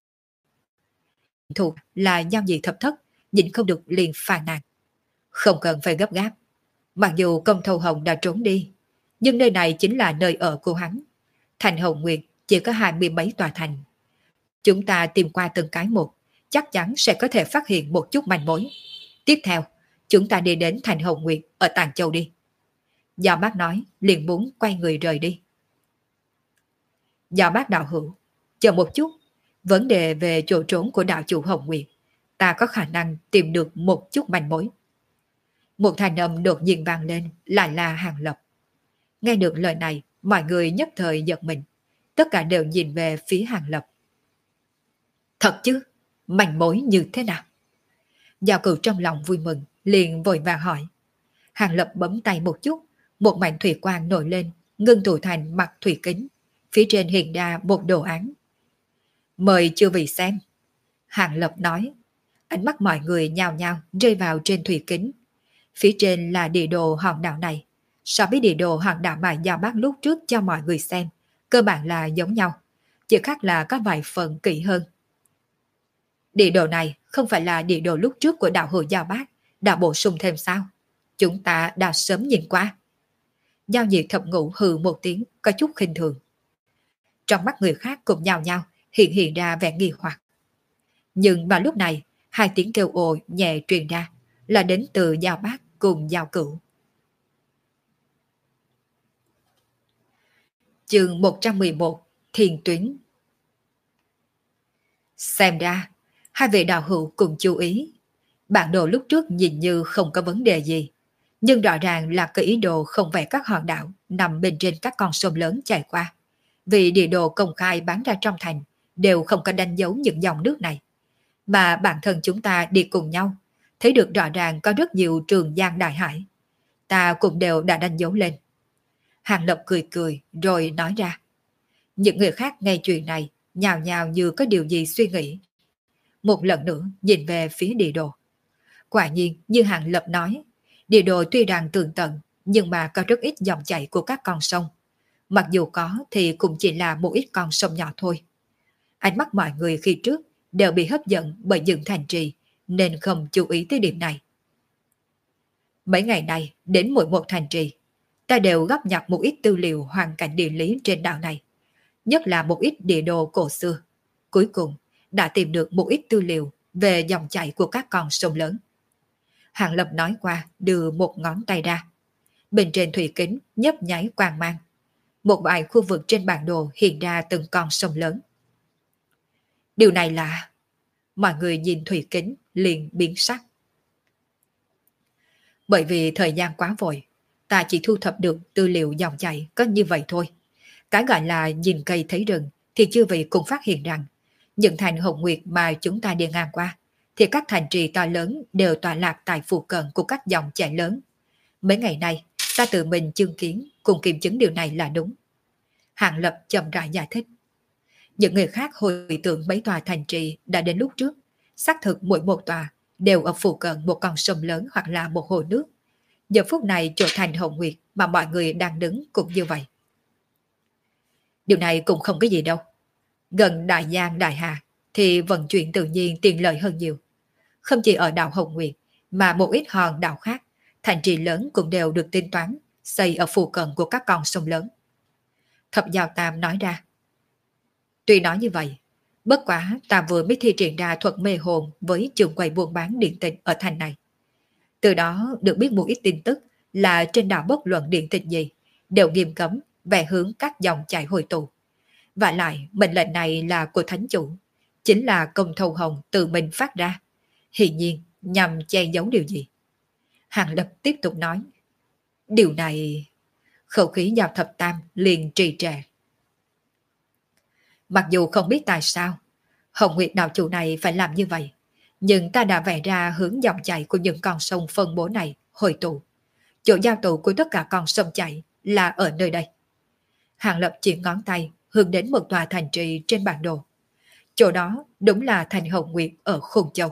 Thủ là giao dị thập thất, nhìn không được liền phàn nàn. Không cần phải gấp gáp. Mặc dù công thâu hồng đã trốn đi, nhưng nơi này chính là nơi ở của hắn. Thành Hồng Nguyệt chỉ có hai mươi mấy tòa thành. Chúng ta tìm qua từng cái một, chắc chắn sẽ có thể phát hiện một chút manh mối. Tiếp theo, chúng ta đi đến Thành Hồng Nguyệt ở Tàng Châu đi. Giao Bác nói, liền muốn quay người rời đi. Giao Bác đạo hữu, chờ một chút, vấn đề về chỗ trốn của đạo chủ Hồng Nguyệt, ta có khả năng tìm được một chút manh mối. Một thanh âm đột nhiên vang lên, lại là Hàng Lập. Nghe được lời này, mọi người nhất thời giật mình, tất cả đều nhìn về phía Hàng Lập. Thật chứ, manh mối như thế nào? Giao Cửu trong lòng vui mừng, liền vội vàng hỏi. Hàng Lập bấm tay một chút, một mảnh thủy quang nổi lên, ngưng tụ thành mặt thủy kính. Phía trên hiện ra một đồ án. Mời chư vị xem. Hàng Lập nói. Ánh mắt mọi người nhào nhào rơi vào trên thủy kính. Phía trên là địa đồ hòn đảo này. So với địa đồ hòn đảo mà Giao Bác lúc trước cho mọi người xem, cơ bản là giống nhau, chỉ khác là có vài phần kỹ hơn. Địa đồ này không phải là địa đồ lúc trước của đạo hữu Giao Bác, đã bổ sung thêm sao? Chúng ta đã sớm nhìn qua. Giao Diệt Thập Ngũ hừ một tiếng, có chút khinh thường. Trong mắt người khác cùng nhào nhào hiện hiện ra vẻ nghi hoặc. Nhưng vào lúc này, hai tiếng kêu ồ nhẹ truyền ra, là đến từ Giao Bác cùng Giao Cửu. Chương một trăm mười một, Thiền Tuyến. Xem ra, hai vị đạo hữu cùng chú ý. Bản đồ lúc trước nhìn như không có vấn đề gì, nhưng rõ ràng là cái ý đồ không vẽ các hòn đảo nằm bên trên các con sông lớn chảy qua. Vì địa đồ công khai bán ra trong thành đều không có đánh dấu những dòng nước này. Mà bản thân chúng ta đi cùng nhau, thấy được rõ ràng có rất nhiều trường giang đại hải. Ta cũng đều đã đánh dấu lên. Hàng Lập cười cười rồi nói ra. Những người khác nghe chuyện này nhào nhào như có điều gì suy nghĩ. Một lần nữa nhìn về phía địa đồ. Quả nhiên như Hàng Lập nói, địa đồ tuy rằng tường tận nhưng mà có rất ít dòng chảy của các con sông. Mặc dù có thì cũng chỉ là một ít con sông nhỏ thôi. Ánh mắt mọi người khi trước đều bị hấp dẫn bởi những thành trì nên không chú ý tới điểm này. Mấy ngày nay đến mỗi một thành trì, ta đều góp nhặt một ít tư liệu hoàn cảnh địa lý trên đảo này, nhất là một ít địa đồ cổ xưa. Cuối cùng đã tìm được một ít tư liệu về dòng chảy của các con sông lớn. Hàng Lập nói qua đưa một ngón tay ra. Bên trên thủy kính nhấp nháy quang mang. Một vài khu vực trên bản đồ hiện ra từng con sông lớn. Điều này là... Mọi người nhìn thủy kính liền biến sắc. Bởi vì thời gian quá vội, ta chỉ thu thập được tư liệu dòng chảy có như vậy thôi. Cái gọi là nhìn cây thấy rừng thì chư vị cũng phát hiện rằng những thành Hồng Nguyệt mà chúng ta đi ngang qua thì các thành trì to lớn đều tọa lạc tại phụ cận của các dòng chảy lớn. Mấy ngày nay ta tự mình chứng kiến cùng kiểm chứng điều này là đúng. Hàng Lập chậm rãi giải thích. Những người khác hồi tưởng mấy tòa thành trì đã đến lúc trước, xác thực mỗi một tòa đều ở phụ cận một con sông lớn hoặc là một hồ nước. Giờ phút này chỗ thành Hồng Nguyệt mà mọi người đang đứng cũng như vậy. Điều này cũng không có gì đâu. Gần Đại Giang Đại Hà thì vận chuyển tự nhiên tiện lợi hơn nhiều. Không chỉ ở đảo Hồng Nguyệt mà một ít hòn đảo khác, thành trì lớn cũng đều được tính toán xây ở phụ cận của các con sông lớn. Thập Giao Tam nói ra. Tuy nói như vậy, bất quá ta vừa mới thi triển ra thuật mê hồn với trường quầy buôn bán điện tịch ở thành này. Từ đó được biết một ít tin tức là trên đảo bất luận điện tịch gì đều nghiêm cấm về hướng các dòng chảy hồi tụ. Và lại mệnh lệnh này là của thánh chủ, chính là Công Thâu Hồng tự mình phát ra, hiển nhiên nhằm che giấu điều gì. Hàng Lập tiếp tục nói. Điều này... Khẩu khí Giao Thập Tam liền trì trệ. Mặc dù không biết tại sao Hồng Nguyệt đạo chủ này phải làm như vậy, nhưng ta đã vẽ ra hướng dòng chảy của những con sông phân bố này hội tụ. Chỗ giao tụ của tất cả con sông chảy là ở nơi đây. Hàng Lập chỉ ngón tay hướng đến một tòa thành trì trên bản đồ. Chỗ đó đúng là thành Hồng Nguyệt ở Khôn Châu.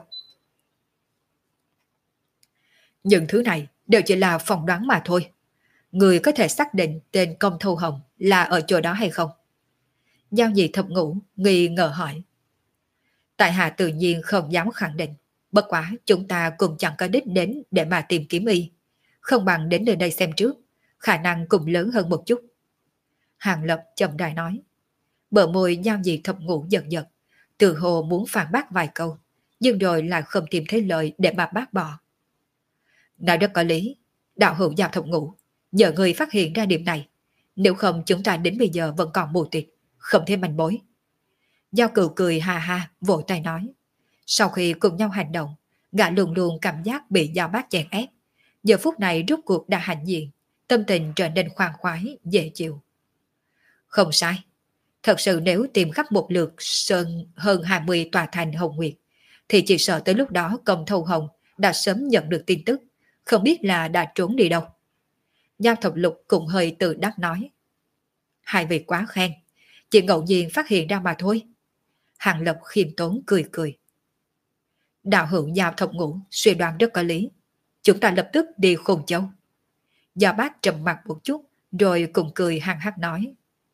Những thứ này đều chỉ là phỏng đoán mà thôi. Người có thể xác định tên Công Thâu Hồng là ở chỗ đó hay không? Giao Nhị Thập Ngũ nghi ngờ hỏi. Tại hạ tự nhiên không dám khẳng định. Bất quá chúng ta cũng chẳng có đích đến để mà tìm kiếm y. Không bằng đến nơi đây xem trước. Khả năng cũng lớn hơn một chút. Hàng Lập chậm rãi nói. Bờ môi Giao Nhị Thập Ngũ giật giật. Từ hồ muốn phản bác vài câu, nhưng rồi lại không tìm thấy lời để mà bác bỏ. Nói rất có lý. Đạo hữu Giao Thập Ngũ, nhờ người phát hiện ra điểm này. Nếu không chúng ta đến bây giờ vẫn còn mù tịt, không thêm manh mối. Giao Cửu cười ha ha, vội tay nói. Sau khi cùng nhau hành động, gã luôn luôn cảm giác bị Giao Bác chèn ép. Giờ phút này rút cuộc đã hạnh diện, tâm tình trở nên khoan khoái, dễ chịu. Không sai. Thật sự nếu tìm khắp một lượt sơn hơn hai mươi tòa thành Hồng Nguyệt, thì chỉ sợ tới lúc đó Công Thâu Hồng đã sớm nhận được tin tức, không biết là đã trốn đi đâu. Giao Thập Lục cũng hơi tự đắc nói. Hai vị quá khen, chỉ ngẫu nhiên phát hiện ra mà thôi. Hàng Lập khiêm tốn cười cười. Đạo hữu Giao Thập Ngũ suy đoán rất có lý. Chúng ta lập tức đi Khôn Châu. Giao Bác trầm mặt một chút, rồi cùng cười hăng hắc nói.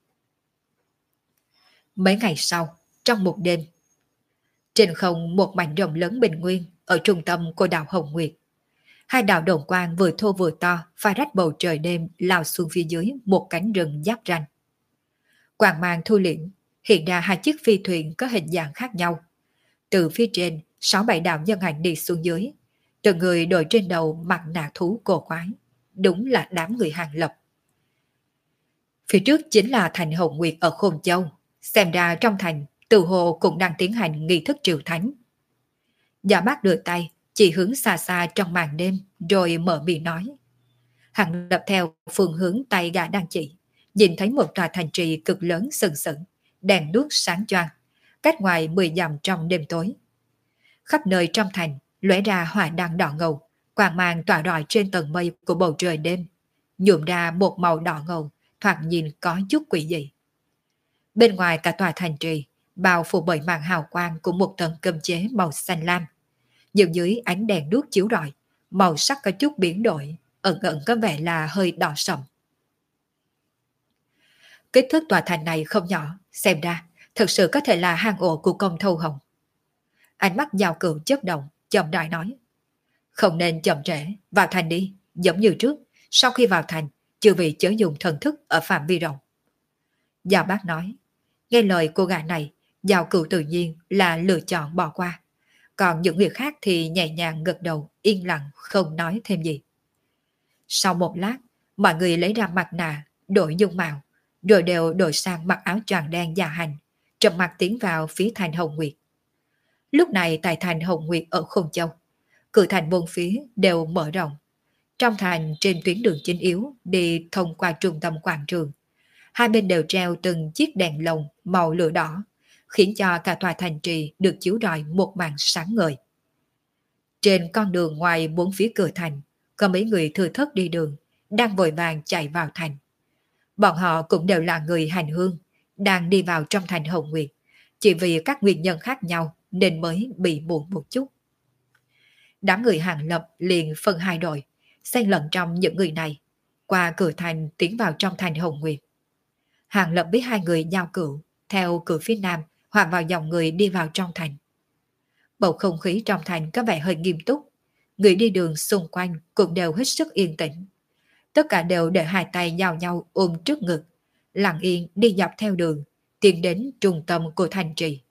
Mấy ngày sau, trong một đêm, trên không một mảnh rộng lớn bình nguyên ở trung tâm của đảo Hồng Nguyệt. Hai đạo đồn quang vừa thô vừa to pha rách bầu trời đêm lao xuống phía dưới một cánh rừng giáp ranh. Quang mang thu liễm, hiện ra hai chiếc phi thuyền có hình dạng khác nhau. Từ phía trên, sáu bảy đạo nhân hành đi xuống dưới. Từng người đội trên đầu mặt nạ thú cổ quái. Đúng là đám người Hàng Lập. Phía trước chính là thành Hồng Nguyệt ở Khôn Châu. Xem ra trong thành, Từ Hồ cũng đang tiến hành nghi thức triều thánh. Giả Bác đưa tay, chỉ hướng xa xa trong màn đêm, rồi mở miệng nói. Hàng Lập theo phương hướng tay gã đang chỉ, nhìn thấy một tòa thành trì cực lớn sừng sững, đèn đuốc sáng choang, cách ngoài mười dặm trong đêm tối. Khắp nơi trong thành lóe ra hỏa đăng đỏ ngầu, quang mang tỏa rọi trên tầng mây của bầu trời đêm, nhuộm ra một màu đỏ ngầu, thoạt nhìn có chút quỷ dị. Bên ngoài cả tòa thành trì, bao phủ bởi màn hào quang của một tầng cơm chế màu xanh lam. Nhưng dưới ánh đèn đuốc chiếu rọi, màu sắc có chút biến đổi, ẩn ẩn có vẻ là hơi đỏ sậm. Kích thước tòa thành này không nhỏ, xem ra thực sự có thể là hang ổ của Công Thâu Hồng. Ánh mắt Giao Cửu chớp động, chậm rãi nói. Không nên chậm trễ, vào thành đi, giống như trước, sau khi vào thành, chư vị chớ dùng thần thức ở phạm vi rộng. Giao Bác nói, nghe lời cô gái này, Giao Cửu tự nhiên là lựa chọn bỏ qua. Còn những người khác thì nhẹ nhàng gật đầu, yên lặng, không nói thêm gì. Sau một lát, mọi người lấy ra mặt nạ, đổi dung mạo, rồi đều đổi sang mặc áo choàng đen dạ hành, trầm mặt tiến vào phía thành Hồng Nguyệt. Lúc này tại thành Hồng Nguyệt ở Khôn Châu, cửa thành bốn phía đều mở rộng. Trong thành trên tuyến đường chính yếu đi thông qua trung tâm quảng trường, hai bên đều treo từng chiếc đèn lồng màu lửa đỏ, khiến cho cả tòa thành trì được chiếu rọi một màn sáng ngời. Trên con đường ngoài bốn phía cửa thành, có mấy người thừa thớt đi đường, đang vội vàng chạy vào thành. Bọn họ cũng đều là người hành hương, đang đi vào trong thành Hồng Nguyệt, chỉ vì các nguyên nhân khác nhau nên mới bị muộn một chút. Đám người Hàng Lập liền phân hai đội, xen lẫn trong những người này, qua cửa thành tiến vào trong thành Hồng Nguyệt. Hàng Lập biết hai người Giao Cửu, theo cửa phía nam, hòa vào dòng người đi vào trong thành. Bầu không khí trong thành có vẻ hơi nghiêm túc, người đi đường xung quanh cũng đều hết sức yên tĩnh. Tất cả đều để hai tay giao nhau ôm trước ngực, lặng yên đi dọc theo đường, tiến đến trung tâm của thành trì.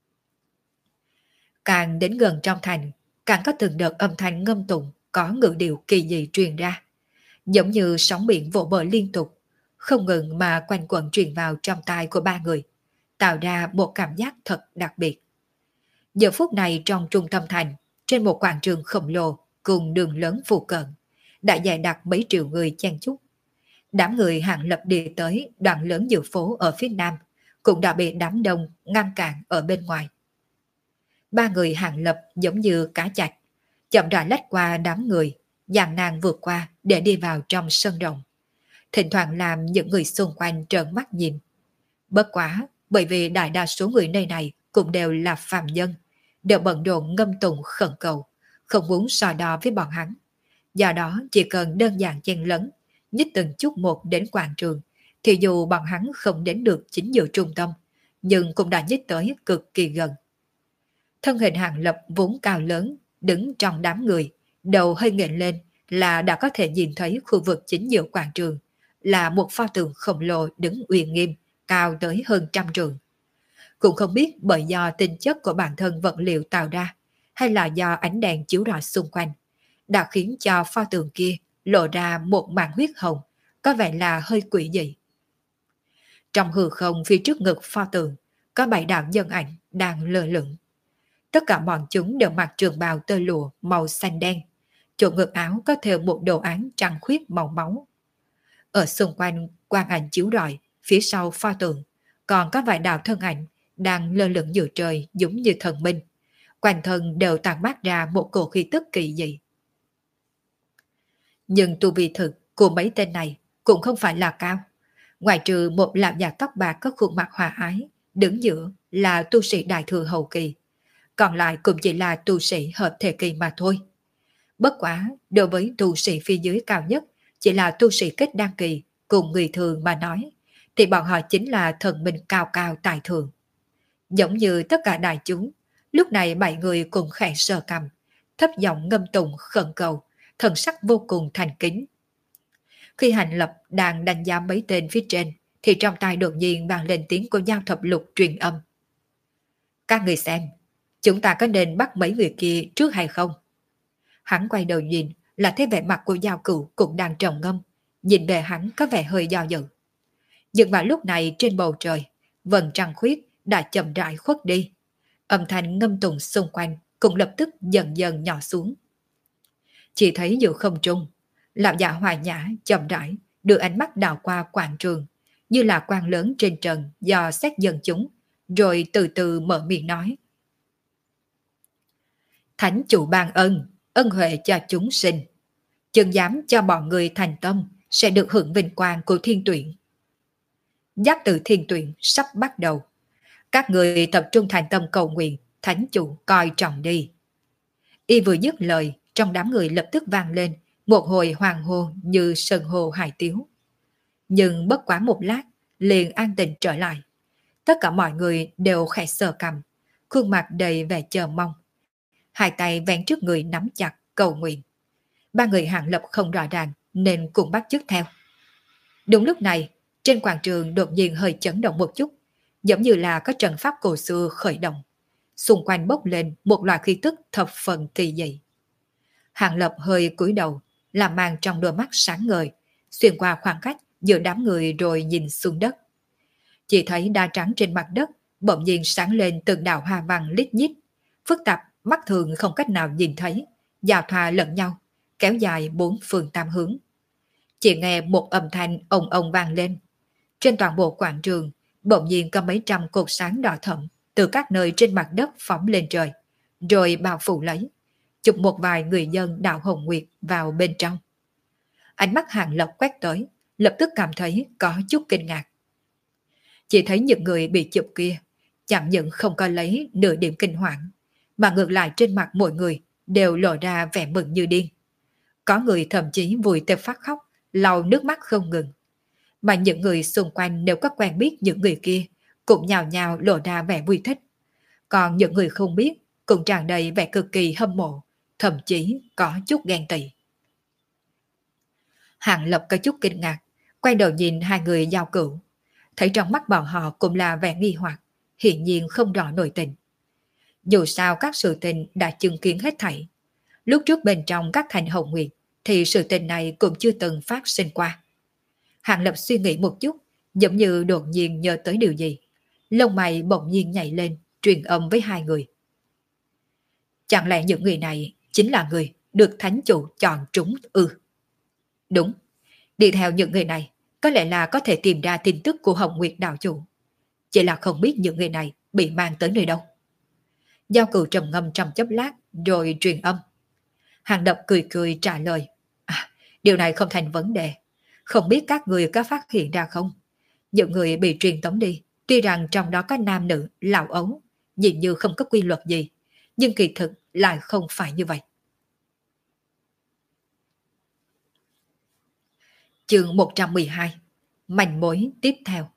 Càng đến gần trong thành, càng có từng đợt âm thanh ngâm tụng có ngữ điệu kỳ dị truyền ra, giống như sóng biển vỗ bờ liên tục, không ngừng mà quanh quẩn truyền vào trong tai của ba người, tạo ra một cảm giác thật đặc biệt. Giờ phút này trong trung tâm thành, trên một quảng trường khổng lồ cùng đường lớn phụ cận, đã dày đặc mấy triệu người chen chúc. Đám người Hàng Lập đi tới đoạn lớn giữa phố ở phía nam, cũng đã bị đám đông ngăn cản ở bên ngoài. Ba người Hàng Lập giống như cá chạch, chậm rãi lách qua đám người, dàn nàng vượt qua để đi vào trong sân rộng. Thỉnh thoảng làm những người xung quanh trợn mắt nhìn. Bất quá, bởi vì đại đa số người nơi này cũng đều là phàm nhân, đều bận rộn ngâm tụng khẩn cầu, không muốn so đo với bọn hắn. Do đó chỉ cần đơn giản chen lấn, nhích từng chút một đến quảng trường, thì dù bọn hắn không đến được chính giữa trung tâm, nhưng cũng đã nhích tới cực kỳ gần. Thân hình Hàng Lập vốn cao lớn, đứng trong đám người, đầu hơi nghệch lên là đã có thể nhìn thấy khu vực chính giữa quảng trường, là một pho tượng khổng lồ đứng uy nghiêm, cao tới hơn trăm trường. Cũng không biết bởi do tính chất của bản thân vật liệu tạo ra, hay là do ánh đèn chiếu rọi xung quanh, đã khiến cho pho tượng kia lộ ra một màn huyết hồng, có vẻ là hơi quỷ dị. Trong hư không phía trước ngực pho tượng, có bảy đạo nhân ảnh đang lơ lửng. Tất cả bọn chúng đều mặc trường bào tơ lụa màu xanh đen, chỗ ngực áo có thêu một đồ án trăng khuyết màu máu. Ở xung quanh quang ảnh chiếu rọi, phía sau pho tượng, còn có vài đạo thân ảnh đang lơ lửng giữa trời giống như thần minh. Quanh thân đều tàn mát ra một cổ khí tức kỳ dị. Nhưng tu vi thực của mấy tên này cũng không phải là cao. Ngoài trừ một lão già tóc bạc có khuôn mặt hòa ái, đứng giữa là tu sĩ đại thừa hậu kỳ. Còn lại cũng chỉ là tu sĩ hợp thể kỳ mà thôi. Bất quá, đối với tu sĩ phía dưới cao nhất, chỉ là tu sĩ kết đăng kỳ, cùng người thường mà nói, thì bọn họ chính là thần minh cao cao tài thượng. Giống như tất cả đại chúng, lúc này bảy người cùng khẽ sờ cầm, thấp giọng ngâm tụng khẩn cầu, thần sắc vô cùng thành kính. Khi Hành Lập đang đánh giá mấy tên phía trên, thì trong tai đột nhiên vang lên tiếng của Giao Thập Lục truyền âm. Các người xem, chúng ta có nên bắt mấy người kia trước hay không? Hắn quay đầu nhìn, là thấy vẻ mặt của Giao Cửu cũng đang trầm ngâm, nhìn về hắn có vẻ hơi do dự. Nhưng vào lúc này trên bầu trời, vầng trăng khuyết đã chậm rãi khuất đi. Âm thanh ngâm tụng xung quanh cũng lập tức dần dần nhỏ xuống. Chỉ thấy giữa không trung, lão già hòa nhã chậm rãi đưa ánh mắt đảo qua quảng trường, như là quang lớn trên trần do xét dân chúng, rồi từ từ mở miệng nói. Thánh chủ ban ân, ân huệ cho chúng sinh. Chừng dám cho bọn người thành tâm sẽ được hưởng vinh quang của thiên tuyển. Giác tự thiên tuyển sắp bắt đầu. Các người tập trung thành tâm cầu nguyện, thánh chủ coi trọng đi. Y vừa dứt lời, trong đám người lập tức vang lên một hồi hoàng hô như sơn hồ hải tiếu. Nhưng bất quá một lát, liền an tĩnh trở lại. Tất cả mọi người đều khẽ sờ cằm, khuôn mặt đầy vẻ chờ mong. Hai tay vén trước người nắm chặt cầu nguyện. Ba người Hàng Lập không rõ ràng nên cũng bắt chước theo. Đúng lúc này, trên quảng trường đột nhiên hơi chấn động một chút, giống như là có trận pháp cổ xưa khởi động. Xung quanh bốc lên một loại khí tức thập phần kỳ dị. Hàng Lập hơi cúi đầu, làm màn trong đôi mắt sáng ngời, xuyên qua khoảng cách giữa đám người rồi nhìn xuống đất. Chỉ thấy đá trắng trên mặt đất bỗng nhiên sáng lên từng đạo hoa văn lít nhít, phức tạp mắt thường không cách nào nhìn thấy, giao thoa lẫn nhau, kéo dài bốn phương tam hướng. Chỉ nghe một âm thanh ồng ồng vang lên. Trên toàn bộ quảng trường, bỗng nhiên có mấy trăm cột sáng đỏ thẫm từ các nơi trên mặt đất phóng lên trời, rồi bao phủ lấy, chụp một vài người dân đạo Hồng Nguyệt vào bên trong. Ánh mắt Hàng Lập quét tới, lập tức cảm thấy có chút kinh ngạc. Chỉ thấy những người bị chụp kia chẳng những không có lấy nửa điểm kinh hoàng, mà ngược lại trên mặt mỗi người đều lộ ra vẻ mừng như điên. Có người thậm chí vùi tê phát khóc, lau nước mắt không ngừng. Mà những người xung quanh nếu có quen biết những người kia cũng nhào nhào lộ ra vẻ vui thích. Còn những người không biết cũng tràn đầy vẻ cực kỳ hâm mộ, thậm chí có chút ghen tị. Hàng Lập có chút kinh ngạc, quay đầu nhìn hai người Giao Cửu, thấy trong mắt bọn họ cũng là vẻ nghi hoặc, hiển nhiên không rõ nội tình. Dù sao các sự tình đã chứng kiến hết thảy. Lúc trước bên trong các thành Hồng Nguyệt thì sự tình này cũng chưa từng phát sinh qua. Hàng Lập suy nghĩ một chút, giống như đột nhiên nhớ tới điều gì. Lông mày bỗng nhiên nhảy lên, truyền âm với hai người. Chẳng lẽ những người này chính là người được thánh chủ chọn trúng ư? Đúng, đi theo những người này, có lẽ là có thể tìm ra tin tức của Hồng Nguyệt đạo chủ. Chỉ là không biết những người này bị mang tới nơi đâu. Giao Cửu trầm ngâm trong chốc lát rồi truyền âm. Hàng Lập cười cười trả lời. À, điều này không thành vấn đề. Không biết các người có phát hiện ra không? Những người bị truyền tống đi, tuy rằng trong đó có nam nữ, lão ấu, nhìn như không có quy luật gì, nhưng kỳ thực lại không phải như vậy. Chương một trăm mười hai. Manh mối tiếp theo.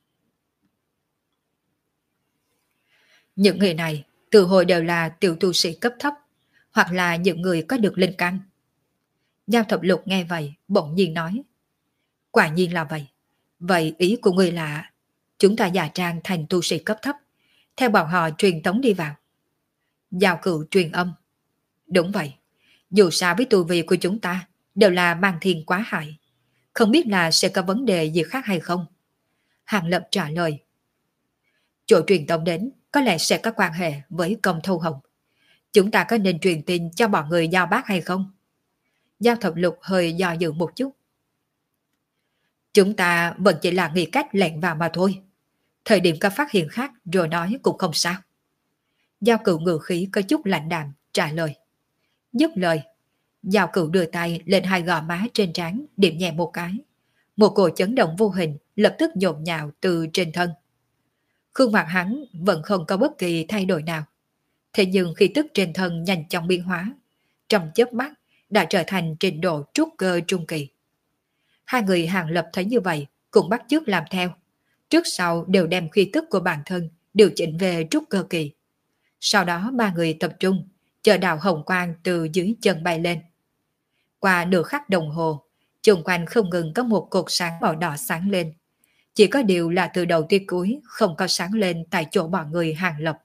Những người này từ hồi đều là tiểu tu sĩ cấp thấp, hoặc là những người có được linh căn. Giao Thập Lục nghe vậy, bỗng nhiên nói. Quả nhiên là vậy. Vậy ý của người là chúng ta giả trang thành tu sĩ cấp thấp, theo bọn họ truyền tống đi vào. Giao Cửu truyền âm. Đúng vậy. Dù sao với tu vi của chúng ta đều là mang thiên quá hại. Không biết là sẽ có vấn đề gì khác hay không? Hàng Lập trả lời. Chỗ truyền tống đến có lẽ sẽ có quan hệ với công thâu hồng. Chúng ta có nên truyền tin cho bọn người giao bác hay không? Giao Thập Lục hơi do dự một chút. Chúng ta vẫn chỉ là nghĩ cách lẻn vào mà thôi. Thời điểm có phát hiện khác rồi nói cũng không sao. Giao Cửu ngữ khí có chút lạnh đạm trả lời. Dứt lời, Giao Cửu đưa tay lên hai gò má trên trán điểm nhẹ một cái. Một cổ chấn động vô hình lập tức nhộn nhạo từ trên thân. Khuôn mặt hắn vẫn không có bất kỳ thay đổi nào. Thế nhưng khi tức trên thân nhanh chóng biến hóa, trong chớp mắt đã trở thành trình độ trúc cơ trung kỳ. Hai người Hàng Lập thấy như vậy cũng bắt chước làm theo. Trước sau đều đem khí tức của bản thân điều chỉnh về trúc cơ kỳ. Sau đó ba người tập trung, chờ đạo hồng quang từ dưới chân bay lên. Qua nửa khắc đồng hồ, xung quanh không ngừng có một cột sáng màu đỏ sáng lên. Chỉ có điều là từ đầu tới cuối không có sáng lên tại chỗ bọn người Hàng Lập.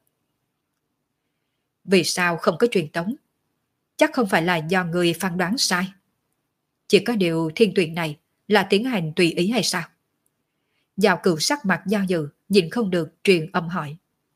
Vì sao không có truyền tống? Chắc không phải là do người phán đoán sai. Chỉ có điều thiên tuyển này là tiến hành tùy ý hay sao? Giao Cửu sắc mặt do dự, nhìn không được truyền âm hỏi.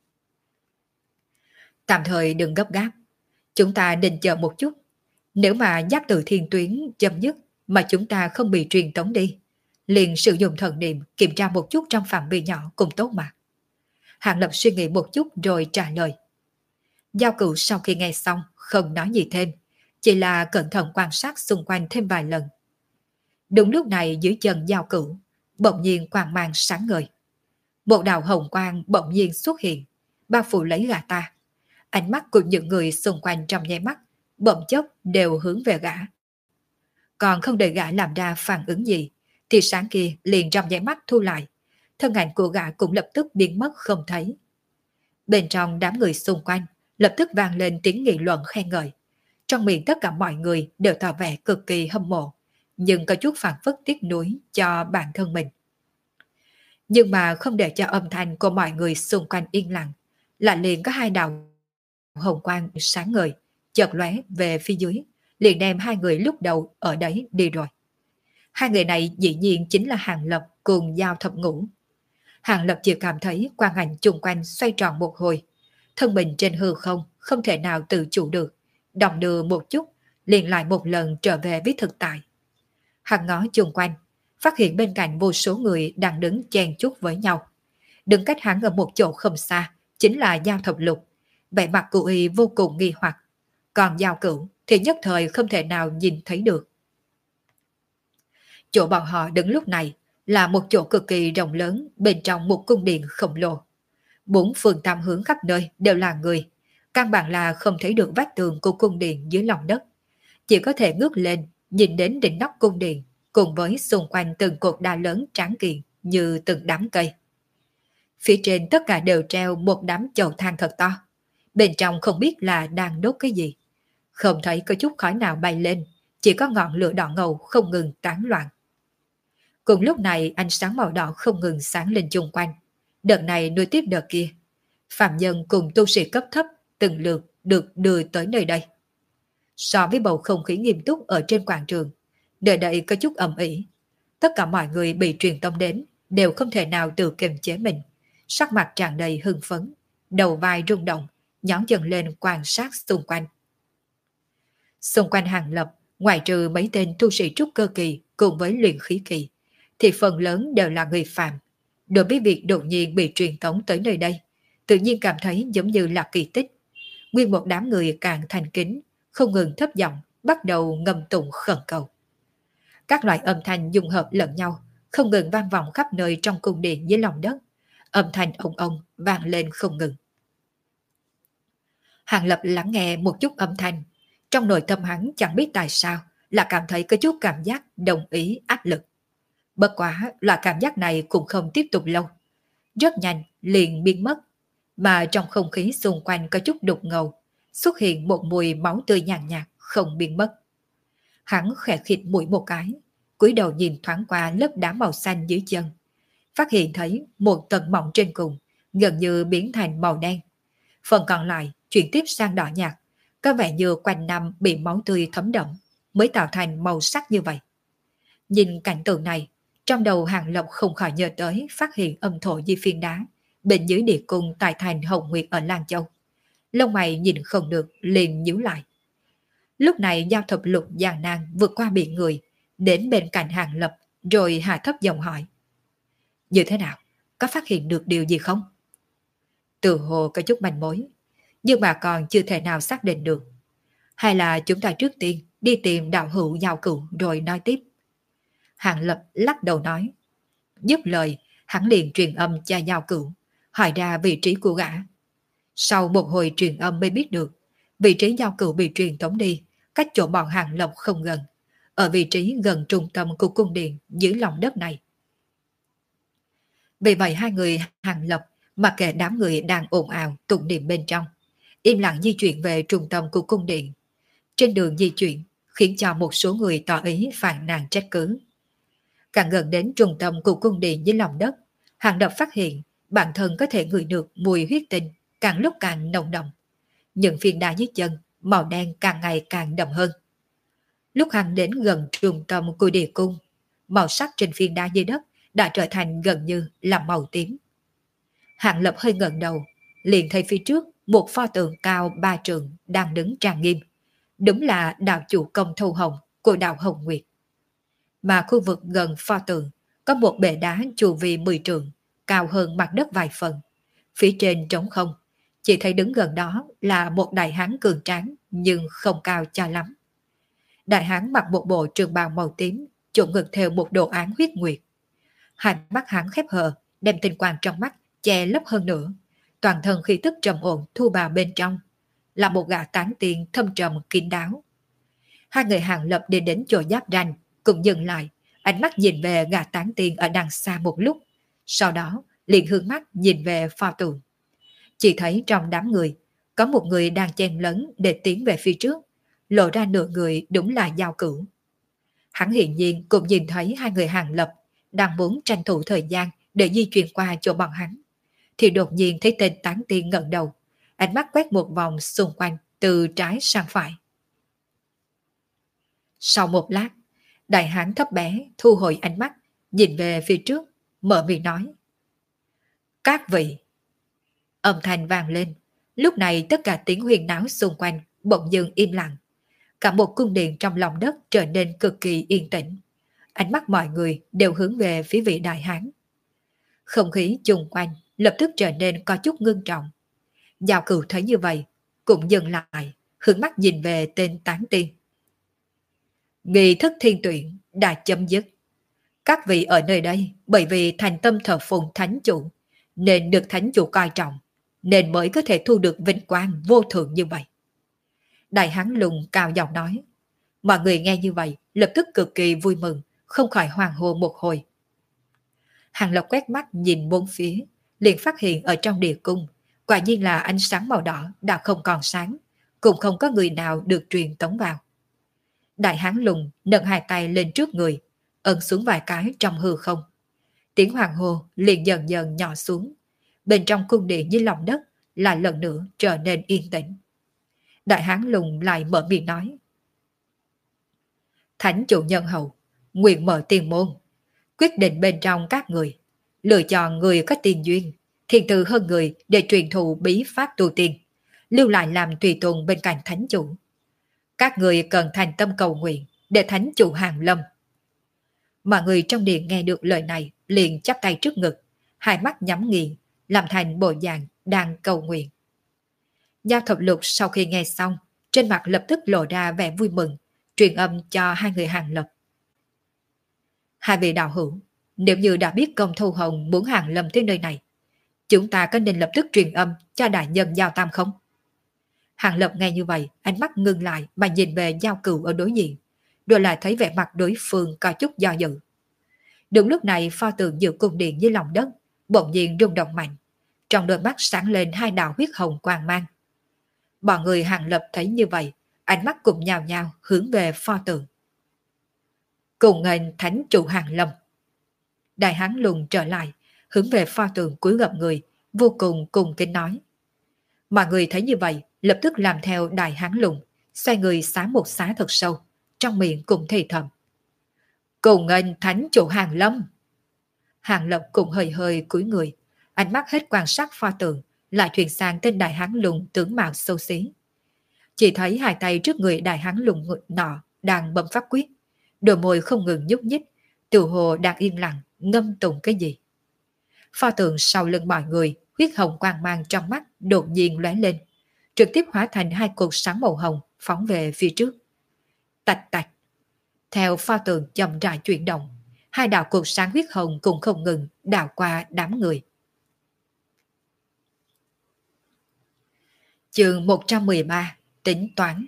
Tạm thời đừng gấp gáp. Chúng ta định chờ một chút. Nếu mà giác từ thiên tuyến chấm dứt mà chúng ta không bị truyền tống đi, liền sử dụng thần niệm kiểm tra một chút trong phạm vi nhỏ cũng tốt mà. Hàng Lập suy nghĩ một chút rồi trả lời. Giao Cửu sau khi nghe xong không nói gì thêm, chỉ là cẩn thận quan sát xung quanh thêm vài lần. Đúng lúc này dưới chân Giao Cửu bỗng nhiên quang mang sáng ngời. Một đạo hồng quang bỗng nhiên xuất hiện, bao phủ lấy gã ta. Ánh mắt của những người xung quanh trong nháy mắt bỗng chốc đều hướng về gã. Còn không đợi gã làm ra phản ứng gì, thì sáng kia liền trong nháy mắt thu lại. Thân ảnh của gã cũng lập tức biến mất không thấy. Bên trong đám người xung quanh lập tức vang lên tiếng nghị luận khen ngợi. Trong miệng tất cả mọi người đều tỏ vẻ cực kỳ hâm mộ, nhưng có chút phản phất tiếc nuối cho bản thân mình. Nhưng mà không để cho âm thanh của mọi người xung quanh yên lặng, lại liền có hai đạo hồng quang sáng ngời chợt lóe về phía dưới, liền đem hai người lúc đầu ở đấy đi rồi. Hai người này dĩ nhiên chính là Hàng Lập cùng Giao Thập Ngũ. Hàng Lập chỉ cảm thấy quang ảnh chung quanh xoay tròn một hồi, thân mình trên hư không không thể nào tự chủ được, đong đưa một chút, liền lại một lần trở về với thực tại. Hắn ngó chung quanh, phát hiện bên cạnh vô số người đang đứng chen chúc với nhau. Đứng cách hắn ở một chỗ không xa, chính là Giao Thập Lục. Vẻ mặt cụ y vô cùng nghi hoặc, còn Giao Cửu thì nhất thời không thể nào nhìn thấy được. Chỗ bọn họ đứng lúc này là một chỗ cực kỳ rộng lớn bên trong một cung điện khổng lồ. Bốn phương tam hướng khắp nơi đều là người, căn bản là không thấy được vách tường của cung điện dưới lòng đất. Chỉ có thể ngước lên nhìn đến đỉnh nóc cung điện, cùng với xung quanh từng cột đá lớn tráng kiện như từng đám cây. Phía trên tất cả đều treo một đám chậu than thật to. Bên trong không biết là đang đốt cái gì. Không thấy có chút khói nào bay lên, chỉ có ngọn lửa đỏ ngầu không ngừng tán loạn. Cùng lúc này ánh sáng màu đỏ không ngừng sáng lên chung quanh. Đợt này nối tiếp đợt kia. Phạm nhân cùng tu sĩ cấp thấp từng lượt được đưa tới nơi đây. So với bầu không khí nghiêm túc ở trên quảng trường, nơi đây có chút ầm ĩ. Tất cả mọi người bị truyền tông đến đều không thể nào tự kiềm chế mình. Sắc mặt tràn đầy hưng phấn, đầu vai rung động, nhón dần lên quan sát xung quanh. Xung quanh Hàng Lập, Ngoài trừ mấy tên tu sĩ trúc cơ kỳ cùng với luyện khí kỳ, thì phần lớn đều là người phàm. Đối với việc đột nhiên bị truyền tống tới nơi đây, tự nhiên cảm thấy giống như là kỳ tích. Nguyên một đám người càng thành kính, không ngừng thấp giọng, bắt đầu ngâm tụng khẩn cầu. Các loại âm thanh dung hợp lẫn nhau, không ngừng vang vọng khắp nơi trong cung điện dưới lòng đất. Âm thanh ông ông vang lên không ngừng. Hàng Lập lắng nghe một chút âm thanh, trong nội tâm hắn chẳng biết tại sao là cảm thấy có chút cảm giác đồng ý áp lực. Bất quá loại cảm giác này cũng không tiếp tục lâu. Rất nhanh liền biến mất, mà trong không khí xung quanh có chút đục ngầu, xuất hiện một mùi máu tươi nhàn nhạt, không biến mất. Hắn khẽ khịt mũi một cái, cúi đầu nhìn thoáng qua lớp đá màu xanh dưới chân, phát hiện thấy một tầng mỏng trên cùng gần như biến thành màu đen. Phần còn lại chuyển tiếp sang đỏ nhạt, có vẻ như quanh năm bị máu tươi thấm đẫm mới tạo thành màu sắc như vậy. Nhìn cảnh tượng này, trong đầu Hàng Lập không khỏi nhớ tới phát hiện âm thổ di phiên đá bên dưới địa cung tại thành Hồng Nguyệt ở Lan Châu. Lông mày nhìn không được liền nhíu lại. Lúc này Giao Thập Lục gian nan vượt qua biển người, đến bên cạnh Hàng Lập rồi hạ thấp giọng hỏi: như thế nào? Có phát hiện được điều gì không? Từ hồ có chút manh mối, nhưng mà còn chưa thể nào xác định được. Hay là chúng ta trước tiên đi tìm đạo hữu Giao Cửu rồi nói tiếp? Hàng Lập lắc đầu nói. Dứt lời, hắn liền truyền âm cho Giao Cửu, hỏi ra vị trí của gã. Sau một hồi truyền âm mới biết được, vị trí Giao Cửu bị truyền tống đi, cách chỗ bọn Hàng Lập không gần, ở vị trí gần trung tâm của cung điện dưới lòng đất này. Vì vậy hai người Hàng Lập mặc kệ đám người đang ồn ào tụng niệm bên trong, im lặng di chuyển về trung tâm của cung điện. Trên đường di chuyển khiến cho một số người tỏ ý phàn nàn trách cứ. Càng gần đến trung tâm của cung điện dưới lòng đất, Hàng Lập phát hiện bản thân có thể ngửi được mùi huyết tinh càng lúc càng nồng đậm. Những phiến đá dưới chân màu đen càng ngày càng đậm hơn. Lúc hắn đến gần trung tâm của địa cung, màu sắc trên phiến đá dưới đất đã trở thành gần như là màu tím. Hàng Lập hơi ngẩng đầu, liền thấy phía trước một pho tượng cao ba trượng đang đứng trang nghiêm. Đúng là đạo chủ công Thu Hồng của đạo Hồng Nguyệt. Mà khu vực gần pho tượng có một bệ đá chu vi mười trượng, cao hơn mặt đất vài phần. Phía trên trống không, chỉ thấy đứng gần đó là một đại hán cường tráng nhưng không cao cho lắm. Đại hán mặc một bộ trường bào màu tím, chỗ ngực theo một đồ án huyết nguyệt. Hai mắt hắn khép hờ, đem tinh quang trong mắt che lấp hơn nữa, toàn thân khí tức trầm ổn thu vào bên trong, là một gã tán tiên thâm trầm kín đáo. Hai người Hàng Lập đi đến chỗ giáp ranh, cùng dừng lại, ánh mắt nhìn về gã tán tiên ở đằng xa một lúc, sau đó liền hướng mắt nhìn về pho tượng. Chỉ thấy trong đám người có một người đang chen lấn để tiến về phía trước, lộ ra nửa người đúng là Giao Cửu. Hắn hiển nhiên cũng nhìn thấy hai người Hàng Lập đang muốn tranh thủ thời gian để di chuyển qua chỗ bọn hắn, thì đột nhiên thấy tên tán tiên ngẩng đầu, ánh mắt quét một vòng xung quanh từ trái sang phải. Sau một lát, đại hán thấp bé thu hồi ánh mắt, nhìn về phía trước, mở miệng nói: các vị. Âm thanh vang lên, lúc này tất cả tiếng huyền náo xung quanh bỗng dưng im lặng. Cả một cung điện trong lòng đất trở nên cực kỳ yên tĩnh. Ánh mắt mọi người đều hướng về phía vị đại hán. Không khí chung quanh lập tức trở nên có chút ngưng trọng. Giao Cửu thấy như vậy, cũng dừng lại, hướng mắt nhìn về tên tán tiên. Nghi thức thiên tuyển đã chấm dứt. Các vị ở nơi đây bởi vì thành tâm thờ phụng thánh chủ, nên được thánh chủ coi trọng, nên mới có thể thu được vinh quang vô thượng như vậy. Đại hán lùng cao giọng nói. Mọi người nghe như vậy lập tức cực kỳ vui mừng, không khỏi hoàng hô một hồi. Hàng Lập quét mắt nhìn bốn phía, liền phát hiện ở trong địa cung, quả nhiên là ánh sáng màu đỏ đã không còn sáng, cũng không có người nào được truyền tống vào. Đại hán lùng nâng hai tay lên trước người, ấn xuống vài cái trong hư không. Tiếng hoàng hô liền dần dần nhỏ xuống, bên trong cung điện dưới lòng đất lại lần nữa trở nên yên tĩnh. Đại hán lùng lại mở miệng nói. Thánh chủ nhân hậu, nguyện mở tiền môn, quyết định bên trong các người, lựa chọn người có tiền duyên, thiện từ hơn người để truyền thụ bí pháp tu tiên, lưu lại làm tùy tùng bên cạnh thánh chủ. Các người cần thành tâm cầu nguyện, để thánh chủ Hàng Lâm. Mọi người trong điện nghe được lời này liền chắp tay trước ngực, hai mắt nhắm nghiền, làm thành bộ dạng đang cầu nguyện. Giao Thập Lục sau khi nghe xong, trên mặt lập tức lộ ra vẻ vui mừng, truyền âm cho hai người Hàng Lập. Hai vị đạo hữu, nếu như đã biết công Thu Hồng muốn Hàng Lâm tới nơi này, chúng ta có nên lập tức truyền âm cho đại nhân Giao Tam không? Hàng Lập nghe như vậy, ánh mắt ngưng lại mà nhìn về Giao Cửu ở đối diện, rồi lại thấy vẻ mặt đối phương có chút do dự. Đúng lúc này pho tượng giữa cung điện dưới lòng đất bỗng nhiên rung động mạnh, trong đôi mắt sáng lên hai đạo huyết hồng quang mang. Bọn người Hàng Lập thấy như vậy, ánh mắt cùng nhào nhào hướng về pho tượng. Cùng nghênh thánh chủ Hàng Lâm. Đại hán lùn trở lại, hướng về pho tượng cúi gập người, vô cùng cung kính nói. Mọi người thấy như vậy, lập tức làm theo đại hán lùn, xoay người xá một xá thật sâu, trong miệng cùng thì thầm. Cùng nghênh thánh chủ Hàng Lâm. Hàng Lập cũng hơi hơi cúi người, ánh mắt hết quan sát pho tượng, lại chuyển sang tên đại hán lùn tướng mạo xấu xí. Chỉ thấy hai tay trước người đại hán lùn nọ đang bấm pháp quyết, đôi môi không ngừng nhúc nhích, tự hồ đang yên lặng ngâm tụng cái gì. Pho tượng sau lưng mọi người, huyết hồng quang mang trong mắt đột nhiên lóe lên, trực tiếp hóa thành hai cột sáng màu hồng phóng về phía trước. Tạch tạch. Theo pho tượng chậm rãi chuyển động, hai đạo cột sáng huyết hồng cũng không ngừng đảo qua đám người. Chương một trăm mười ba. Tính toán.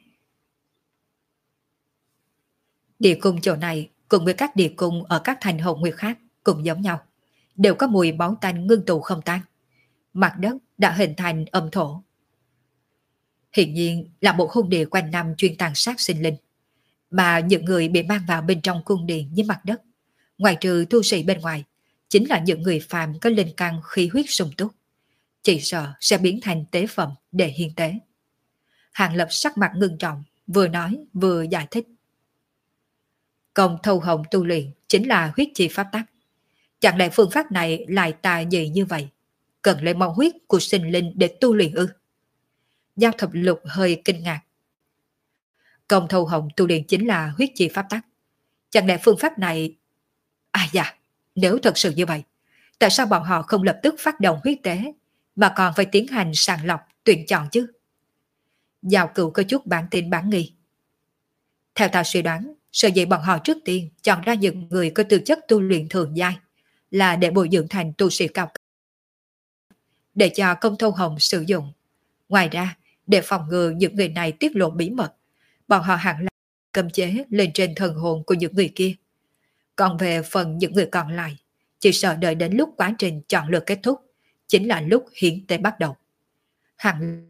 Địa cung chỗ này cùng với các địa cung ở các thành Hồng Nguyệt khác cũng giống nhau, đều có mùi máu tanh ngưng tụ không tan. Mặt đất đã hình thành âm thổ. Hiển nhiên là một hung địa quanh năm chuyên tàn sát sinh linh, mà những người bị mang vào bên trong cung điện với mặt đất, ngoài trừ tu sĩ bên ngoài, chính là những người phàm có linh căn khí huyết sung túc, chỉ sợ sẽ biến thành tế phẩm để hiến tế. Hàng Lập sắc mặt ngưng trọng, vừa nói vừa giải thích. Công Thâu Hồng tu luyện chính là huyết chi pháp tắc. Chẳng lẽ phương pháp này lại tà dị như vậy? Cần lấy máu huyết của sinh linh để tu luyện ư? Giao Thập Lục hơi kinh ngạc. Công Thâu Hồng tu luyện chính là huyết chi pháp tắc. Chẳng lẽ phương pháp này... À dạ, nếu thật sự như vậy, tại sao bọn họ không lập tức phát động huyết tế, mà còn phải tiến hành sàng lọc, tuyển chọn chứ? Giao Cửu có chút bản tin bản nghi. Theo ta suy đoán, sở dĩ bọn họ trước tiên chọn ra những người có tư chất tu luyện thường giai là để bồi dưỡng thành tu sĩ cao cấp, để cho Công Thâu Hồng sử dụng. Ngoài ra, để phòng ngừa những người này tiết lộ bí mật, bọn họ hẳn là cấm chế lên trên thần hồn của những người kia. Còn về phần những người còn lại, chỉ sợ đợi đến lúc quá trình chọn lựa kết thúc, chính là lúc hiến tế bắt đầu. Hẳn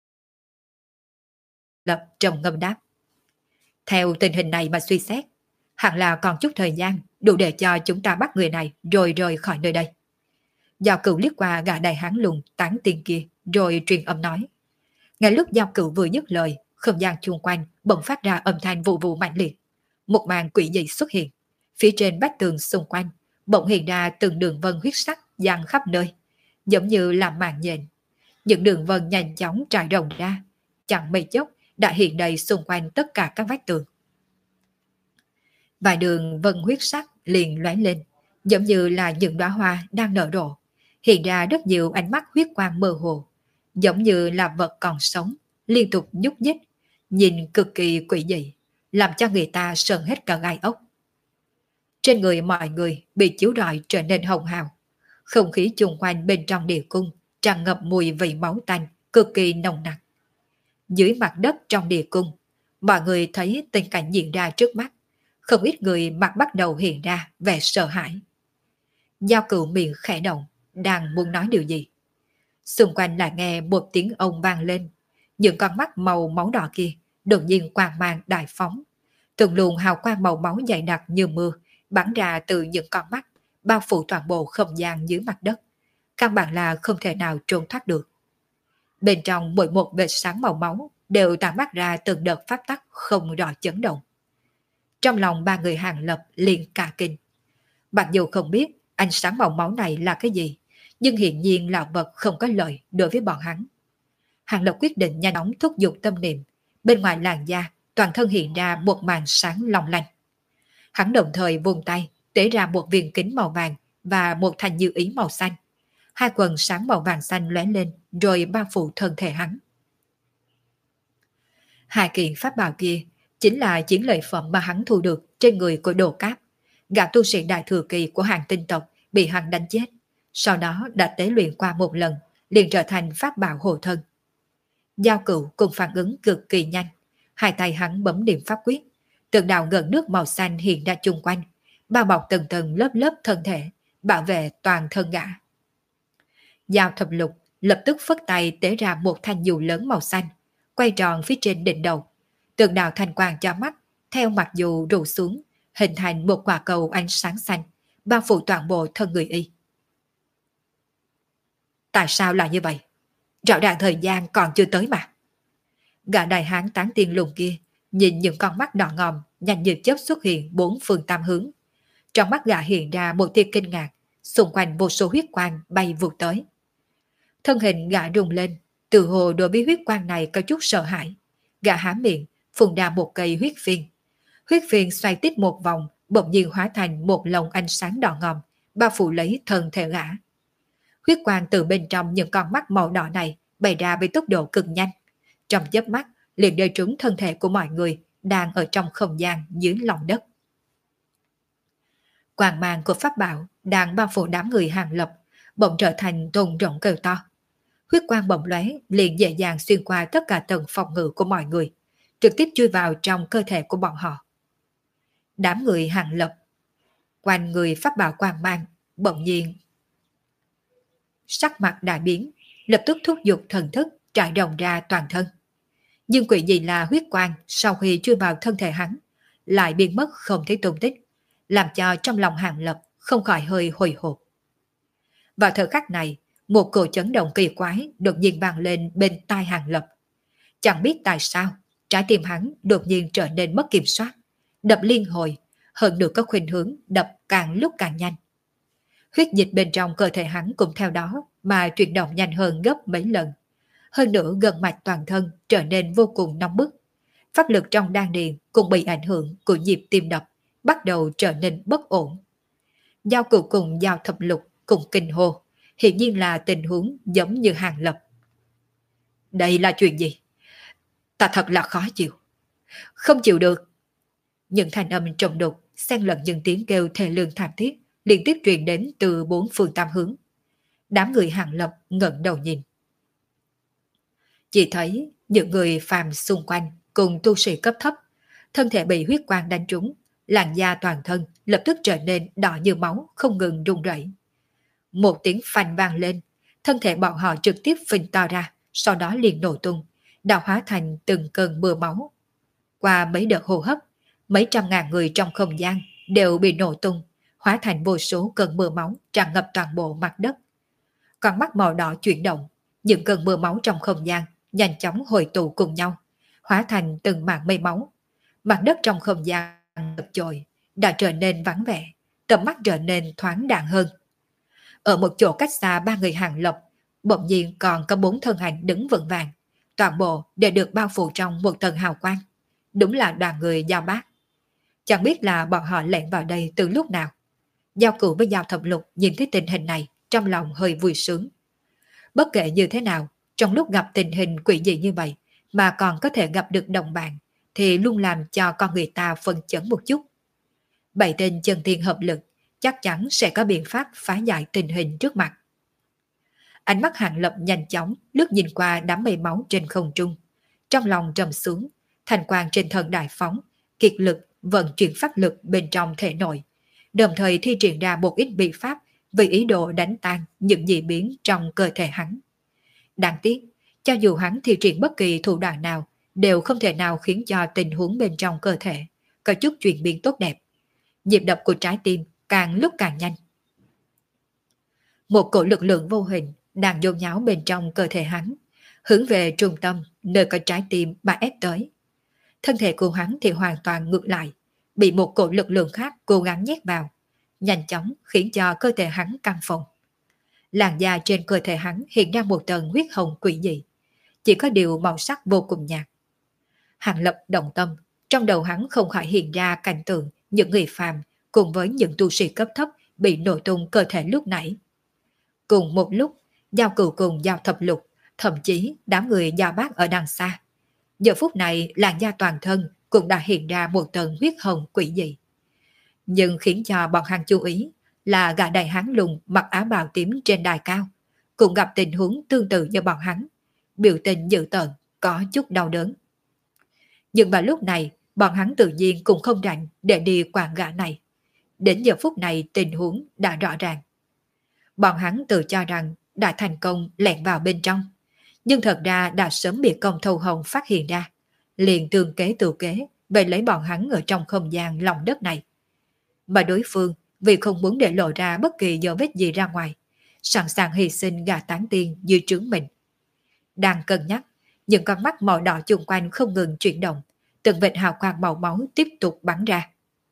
Lập trầm ngâm đáp. Theo tình hình này mà suy xét, hẳn là còn chút thời gian đủ để cho chúng ta bắt người này rồi rời khỏi nơi đây. Giao Cửu liếc qua gã đại hán lùn tán tiên kia rồi truyền âm nói. Ngay lúc Giao Cửu vừa dứt lời, không gian chung quanh bỗng phát ra âm thanh vụ vụ mạnh liệt. Một màn quỷ dị xuất hiện. Phía trên vách tường xung quanh bỗng hiện ra từng đường vân huyết sắc dang khắp nơi, giống như là màn nhện. Những đường vân nhanh chóng trải rộng ra, chẳng mấy chốc đã hiện đầy xung quanh tất cả các vách tường. Vài đường vân huyết sắc liền lóe lên, giống như là những đóa hoa đang nở rộ, hiện ra rất nhiều ánh mắt huyết quang mơ hồ, giống như là vật còn sống, liên tục nhúc nhích, nhìn cực kỳ quỷ dị, làm cho người ta sờn hết cả gai ốc. Trên người mọi người bị chiếu rọi trở nên hồng hào, không khí chung quanh bên trong địa cung tràn ngập mùi vị máu tanh cực kỳ nồng nặc. Dưới mặt đất trong địa cung, mọi người thấy tình cảnh diễn ra trước mắt, không ít người mặt bắt đầu hiện ra vẻ sợ hãi. Giao Cửu miệng khẽ động, đang muốn nói điều gì. Xung quanh lại nghe một tiếng ông vang lên, những con mắt màu máu đỏ kia đột nhiên quang mang đại phóng, từng luồng hào quang màu máu dày đặc như mưa bắn ra từ những con mắt, bao phủ toàn bộ không gian dưới mặt đất, căn bản là không thể nào trốn thoát được. Bên trong mỗi một vệt sáng màu máu đều tản mát ra từng đợt pháp tắc không rõ chấn động. Trong lòng ba người Hàng Lập liền cả kinh. Mặc dù không biết ánh sáng màu máu này là cái gì, nhưng hiển nhiên là vật không có lợi đối với bọn hắn. Hàng Lập quyết định nhanh chóng thúc giục tâm niệm, bên ngoài làn da toàn thân hiện ra một màn sáng long lanh. Hắn đồng thời vung tay, tế ra một viên kính màu vàng và một thanh như ý màu xanh. Hai quần sáng màu vàng xanh lóe lên rồi bao phủ thân thể hắn. Hai kiện pháp bảo kia chính là chiến lợi phẩm mà hắn thu được trên người của Đồ Cáp. Gã tu sĩ đại thừa kỳ của hàng tinh tộc bị hắn đánh chết, sau đó đã tế luyện qua một lần, liền trở thành pháp bảo hộ thân. Giao Cửu cùng phản ứng cực kỳ nhanh, hai tay hắn bấm điểm pháp quyết, từng đạo ngợn nước màu xanh hiện ra chung quanh, bao bọc từng tầng lớp lớp thân thể, bảo vệ toàn thân gã. Giao Thập Lục lập tức phất tay tế ra một thanh dù lớn màu xanh, quay tròn phía trên đỉnh đầu, từng đạo thanh quang cho mắt theo mặt dù rủ xuống, hình thành một quả cầu ánh sáng xanh, bao phủ toàn bộ thân người y. Tại sao là như vậy? Rõ ràng thời gian còn chưa tới mà. Gã đại hán tán tiên lùng kia nhìn những con mắt đỏ ngòm nhanh như chớp xuất hiện bốn phương tam hướng. Trong mắt gã hiện ra một tia kinh ngạc, xung quanh vô số huyết quang bay vụt tới. Thân hình gã rung lên, từ hồ đối với huyết quang này có chút sợ hãi. Gã há miệng, phun ra một cây huyết phiên. Huyết phiên xoay tít một vòng, bỗng nhiên hóa thành một lồng ánh sáng đỏ ngòm, bao phủ lấy thân thể gã. Huyết quang từ bên trong những con mắt màu đỏ này bày ra với tốc độ cực nhanh. Trong chớp mắt, liền rơi trúng thân thể của mọi người đang ở trong không gian dưới lòng đất. Quang mang của pháp bảo đang bao phủ đám người Hàng Lập, bỗng trở thành thùng rộng kêu to. Huyết quang bỗng lóe liền dễ dàng xuyên qua tất cả tầng phòng ngự của mọi người, trực tiếp chui vào trong cơ thể của bọn họ. Đám người Hàng Lập, quanh người pháp bảo quang mang, bỗng nhiên sắc mặt đại biến, lập tức thúc giục thần thức trải rộng ra toàn thân. Nhưng quỷ gì là huyết quang sau khi chui vào thân thể hắn, lại biến mất không thấy tung tích, làm cho trong lòng Hàng Lập không khỏi hơi hồi hộp. Vào thời khắc này, một cổ chấn động kỳ quái đột nhiên vang lên bên tai Hàng Lập. Chẳng biết tại sao, trái tim hắn đột nhiên trở nên mất kiểm soát, đập liên hồi, hơn nữa có khuynh hướng đập càng lúc càng nhanh. Huyết dịch bên trong cơ thể hắn cũng theo đó mà chuyển động nhanh hơn gấp mấy lần. Hơn nữa gân mạch toàn thân trở nên vô cùng nóng bức. Pháp lực trong đan điền cũng bị ảnh hưởng của nhịp tim đập, bắt đầu trở nên bất ổn. Giao Cửu cùng Giao Thập Lục cùng kinh hô, hiển nhiên là tình huống giống như Hàng Lập. Đây là chuyện gì? Ta thật là khó chịu. Không chịu được. Những thanh âm trầm đục, xen lẫn những tiếng kêu thê lương thảm thiết, liên tiếp truyền đến từ bốn phương tam hướng. Đám người Hàng Lập ngẩng đầu nhìn. Chỉ thấy những người phàm xung quanh cùng tu sĩ cấp thấp, thân thể bị huyết quang đánh trúng, làn da toàn thân lập tức trở nên đỏ như máu, không ngừng run rẩy. Một tiếng phanh vang lên, thân thể bọn họ trực tiếp phình to ra, sau đó liền nổ tung, đào hóa thành từng cơn mưa máu. Qua mấy đợt hô hấp, mấy trăm ngàn người trong không gian đều bị nổ tung, hóa thành vô số cơn mưa máu tràn ngập toàn bộ mặt đất. Con mắt màu đỏ chuyển động, những cơn mưa máu trong không gian nhanh chóng hội tụ cùng nhau, hóa thành từng mảng mây máu. Mặt đất trong không gian ngập trôi đã trở nên vắng vẻ, tầm mắt trở nên thoáng đãng hơn. Ở một chỗ cách xa ba người Hàng Lập, bỗng nhiên còn có bốn thân ảnh đứng vững vàng, toàn bộ đều được bao phủ trong một tầng hào quang. Đúng là đoàn người Giao Bác. Chẳng biết là bọn họ lẻn vào đây từ lúc nào. Giao Cửu với Giao Thập Lục nhìn thấy tình hình này, trong lòng hơi vui sướng. Bất kể như thế nào, trong lúc gặp tình hình quỷ dị như vậy mà còn có thể gặp được đồng bạn, thì luôn làm cho con người ta phân chấn một chút. Bảy tên chân tiên hợp lực chắc chắn sẽ có biện pháp phá giải tình hình trước mặt. Ánh mắt Hàng Lập nhanh chóng lướt nhìn qua đám mây máu trên không trung, trong lòng trầm xuống, thành quang trên thân đại phóng, kiệt lực vận chuyển pháp lực bên trong thể nội, đồng thời thi triển ra một ít biện pháp vì ý đồ đánh tan những dị biến trong cơ thể hắn. Đáng tiếc, cho dù hắn thi triển bất kỳ thủ đoạn nào, đều không thể nào khiến cho tình huống bên trong cơ thể có chút chuyển biến tốt đẹp. Nhịp đập của trái tim càng lúc càng nhanh. Một cổ lực lượng vô hình đang dồn nháo bên trong cơ thể hắn, hướng về trung tâm nơi có trái tim mà ép tới. Thân thể của hắn thì hoàn toàn ngược lại, bị một cổ lực lượng khác cố gắng nhét vào, nhanh chóng khiến cho cơ thể hắn căng phồng. Làn da trên cơ thể hắn hiện ra một tầng huyết hồng quỷ dị, chỉ có điều màu sắc vô cùng nhạt. Hàng Lập động tâm, Trong đầu hắn không khỏi hiện ra cảnh tượng những người phàm cùng với những tu sĩ cấp thấp bị nổ tung cơ thể lúc nãy. Cùng một lúc, Giao Cửu cùng Giao Thập Lục, thậm chí đám người Giao Bác ở đằng xa. Giờ phút này làn da toàn thân cũng đã hiện ra một tầng huyết hồng quỷ dị. Nhưng khiến cho bọn hắn chú ý là gã đại hán lùn mặc áo bào tím trên đài cao, cũng gặp tình huống tương tự như bọn hắn, biểu tình dữ tợn, có chút đau đớn. Nhưng vào lúc này, bọn hắn tự nhiên cũng không rảnh để đi quản gã này. Đến giờ phút này tình huống đã rõ ràng. Bọn hắn tự cho rằng đã thành công lẻn vào bên trong, nhưng thật ra đã sớm bị công thâu hồng phát hiện ra, liền tương kế tự kế về lấy bọn hắn ở trong không gian lòng đất này. Mà đối phương vì không muốn để lộ ra bất kỳ dấu vết gì ra ngoài, sẵn sàng hy sinh gà tán tiên dưới trướng mình. Đang cân nhắc, những con mắt màu đỏ chung quanh không ngừng chuyển động, từng vệt hào quang màu máu tiếp tục bắn ra.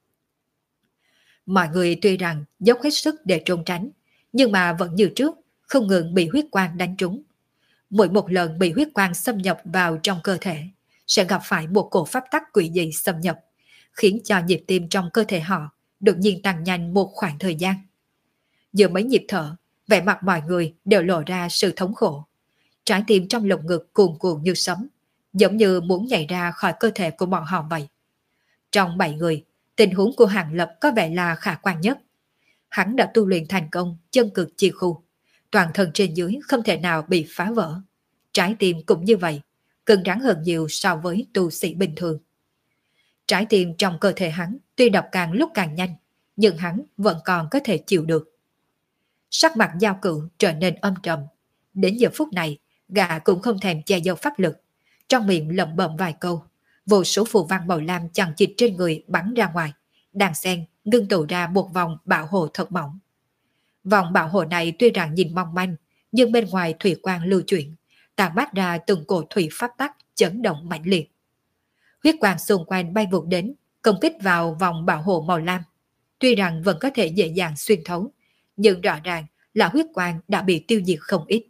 Mọi người tuy rằng dốc hết sức để trốn tránh, nhưng mà vẫn như trước, không ngừng bị huyết quang đánh trúng. Mỗi một lần bị huyết quang xâm nhập vào trong cơ thể, sẽ gặp phải một cổ pháp tắc quỷ dị xâm nhập, khiến cho nhịp tim trong cơ thể họ đột nhiên tăng nhanh một khoảng thời gian. Giữa mấy nhịp thở, vẻ mặt mọi người đều lộ ra sự thống khổ. Trái tim trong lồng ngực cuồn cuộn như sấm, giống như muốn nhảy ra khỏi cơ thể của bọn họ vậy. Trong bảy người, tình huống của Hàng Lập có vẻ là khả quan nhất. Hắn đã tu luyện thành công chân cực chi khu, toàn thân trên dưới không thể nào bị phá vỡ. Trái tim cũng như vậy, cứng rắn hơn nhiều so với tu sĩ bình thường. Trái tim trong cơ thể hắn tuy đập càng lúc càng nhanh, nhưng hắn vẫn còn có thể chịu được. Sắc mặt Giao Cửu trở nên âm trầm. Đến giờ phút này, gã cũng không thèm che giấu pháp lực, trong miệng lẩm bẩm vài câu, vô số phù văn màu lam chằng chịt trên người bắn ra ngoài, đàn xen ngưng tụ ra một vòng bảo hộ thật mỏng. Vòng bảo hộ này tuy rằng nhìn mong manh, nhưng bên ngoài thủy quang lưu chuyển, tàn mát ra từng cổ thủy pháp tắc chấn động mạnh liệt. Huyết quang xung quanh bay vụt đến, công kích vào vòng bảo hộ màu lam. Tuy rằng vẫn có thể dễ dàng xuyên thấu, nhưng rõ ràng là huyết quang đã bị tiêu diệt không ít.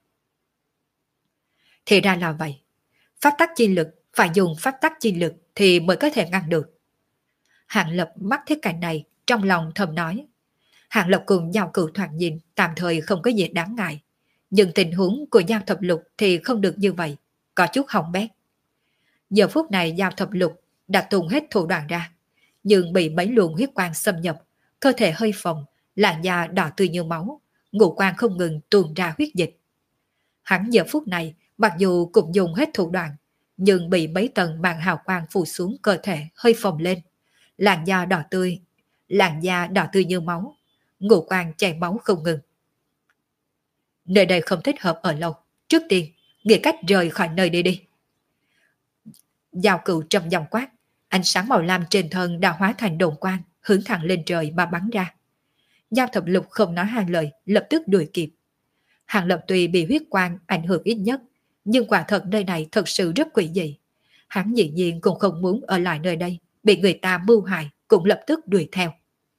Thì ra là vậy. Pháp tắc chi lực phải dùng pháp tắc chi lực thì mới có thể ngăn được. Hạng Lập mắt thấy cảnh này, trong lòng thầm nói. Hạng Lập cùng Giao Cửu thoạt nhìn tạm thời không có gì đáng ngại, nhưng tình huống của Giao Thập Lục thì không được như vậy, có chút hỏng bét. Giờ phút này Giao Thập Lục đã tung hết thủ đoạn ra, nhưng bị mấy luồng huyết quang xâm nhập, cơ thể hơi phồng, làn da đỏ tươi như máu, ngũ quan không ngừng tuôn ra huyết dịch. Hắn giờ phút này mặc dù cũng dùng hết thủ đoạn, nhưng bị mấy tầng màn hào quang phủ xuống cơ thể hơi phồng lên, làn da đỏ tươi, làn da đỏ tươi như máu, ngũ quan chảy máu không ngừng. Nơi đây không thích hợp ở lâu, trước tiên nghĩ cách rời khỏi nơi đây đi. Giao Cửu trầm giọng quát, ánh sáng màu lam trên thân đã hóa thành đồn quang, hướng thẳng lên trời mà bắn ra. Giao Thập Lục không nói hai lời, lập tức đuổi kịp. Hàng Lập tuy bị huyết quang ảnh hưởng ít nhất, nhưng quả thật nơi này thật sự rất quỷ dị. Hắn dĩ nhiên cũng không muốn ở lại nơi đây, bị người ta mưu hại, cũng lập tức đuổi theo.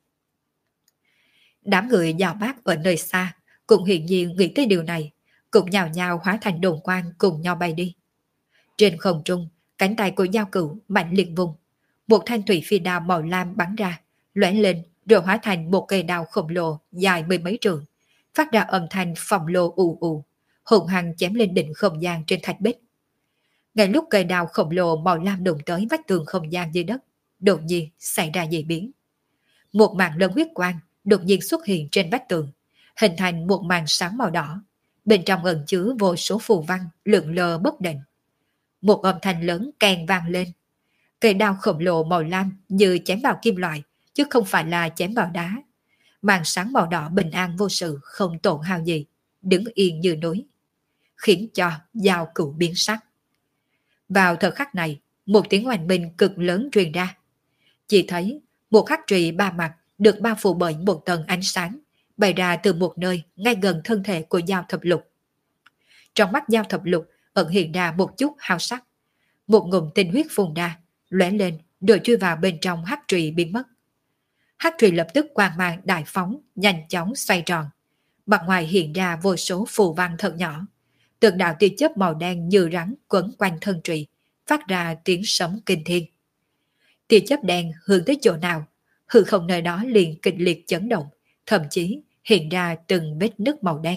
Đám người Giao Bác ở nơi xa cũng hiển nhiên nghĩ tới điều này, cũng nhào nhào hóa thành đồn quang cùng nhau bay đi. Trên không trung, cánh tay của Giao Cửu mạnh liệt vùng, một thanh thủy phi đao màu lam bắn ra, lóe lên rồi hóa thành một cây đao khổng lồ dài mười mấy trượng, phát ra âm thanh phòng lô ù ù, hùng hăng chém lên đỉnh không gian trên thạch bích. Ngay lúc cây đao khổng lồ màu lam đụng tới vách tường không gian dưới đất, đột nhiên xảy ra dị biến. Một màn lớn huyết quang đột nhiên xuất hiện trên vách tường, hình thành một màn sáng màu đỏ, bên trong ẩn chứa vô số phù văn lượn lờ bất định. Một âm thanh lớn kèn vang lên. Cây đao khổng lồ màu lam như chém vào kim loại, chứ không phải là chém vào đá. Màn sáng màu đỏ bình an vô sự, không tổn hao gì, đứng yên như núi, khiến cho Giao Cửu biến sắc. Vào thời khắc này, một tiếng oanh minh cực lớn truyền ra. Chỉ thấy một hắc trụy ba mặt được bao phủ bởi một tầng ánh sáng, bày ra từ một nơi ngay gần thân thể của Giao Thập Lục. Trong mắt Giao Thập Lục ẩn hiện ra một chút hào sắc. Một ngụm tinh huyết phun ra, lóe lên rồi chui vào bên trong hắc trụy biến mất. Hắc trụy lập tức quang mang đại phóng, nhanh chóng xoay tròn. Mặt ngoài hiện ra vô số phù văn thật nhỏ. Từng đạo tia chớp màu đen như rắn quấn quanh thân trụy, phát ra tiếng sấm kinh thiên. Tia chớp đen hướng tới chỗ nào, hư không nơi đó liền kịch liệt chấn động, thậm chí hiện ra từng vết nứt màu đen.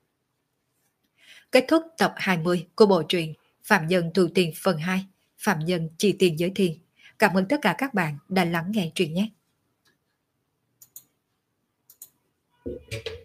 Kết thúc tập hai mươi của bộ truyện Phạm Nhân Tu Tiên phần hai, Phạm Nhân Chi Tiền Giới Thiên. Cảm ơn tất cả các bạn đã lắng nghe truyện nhé.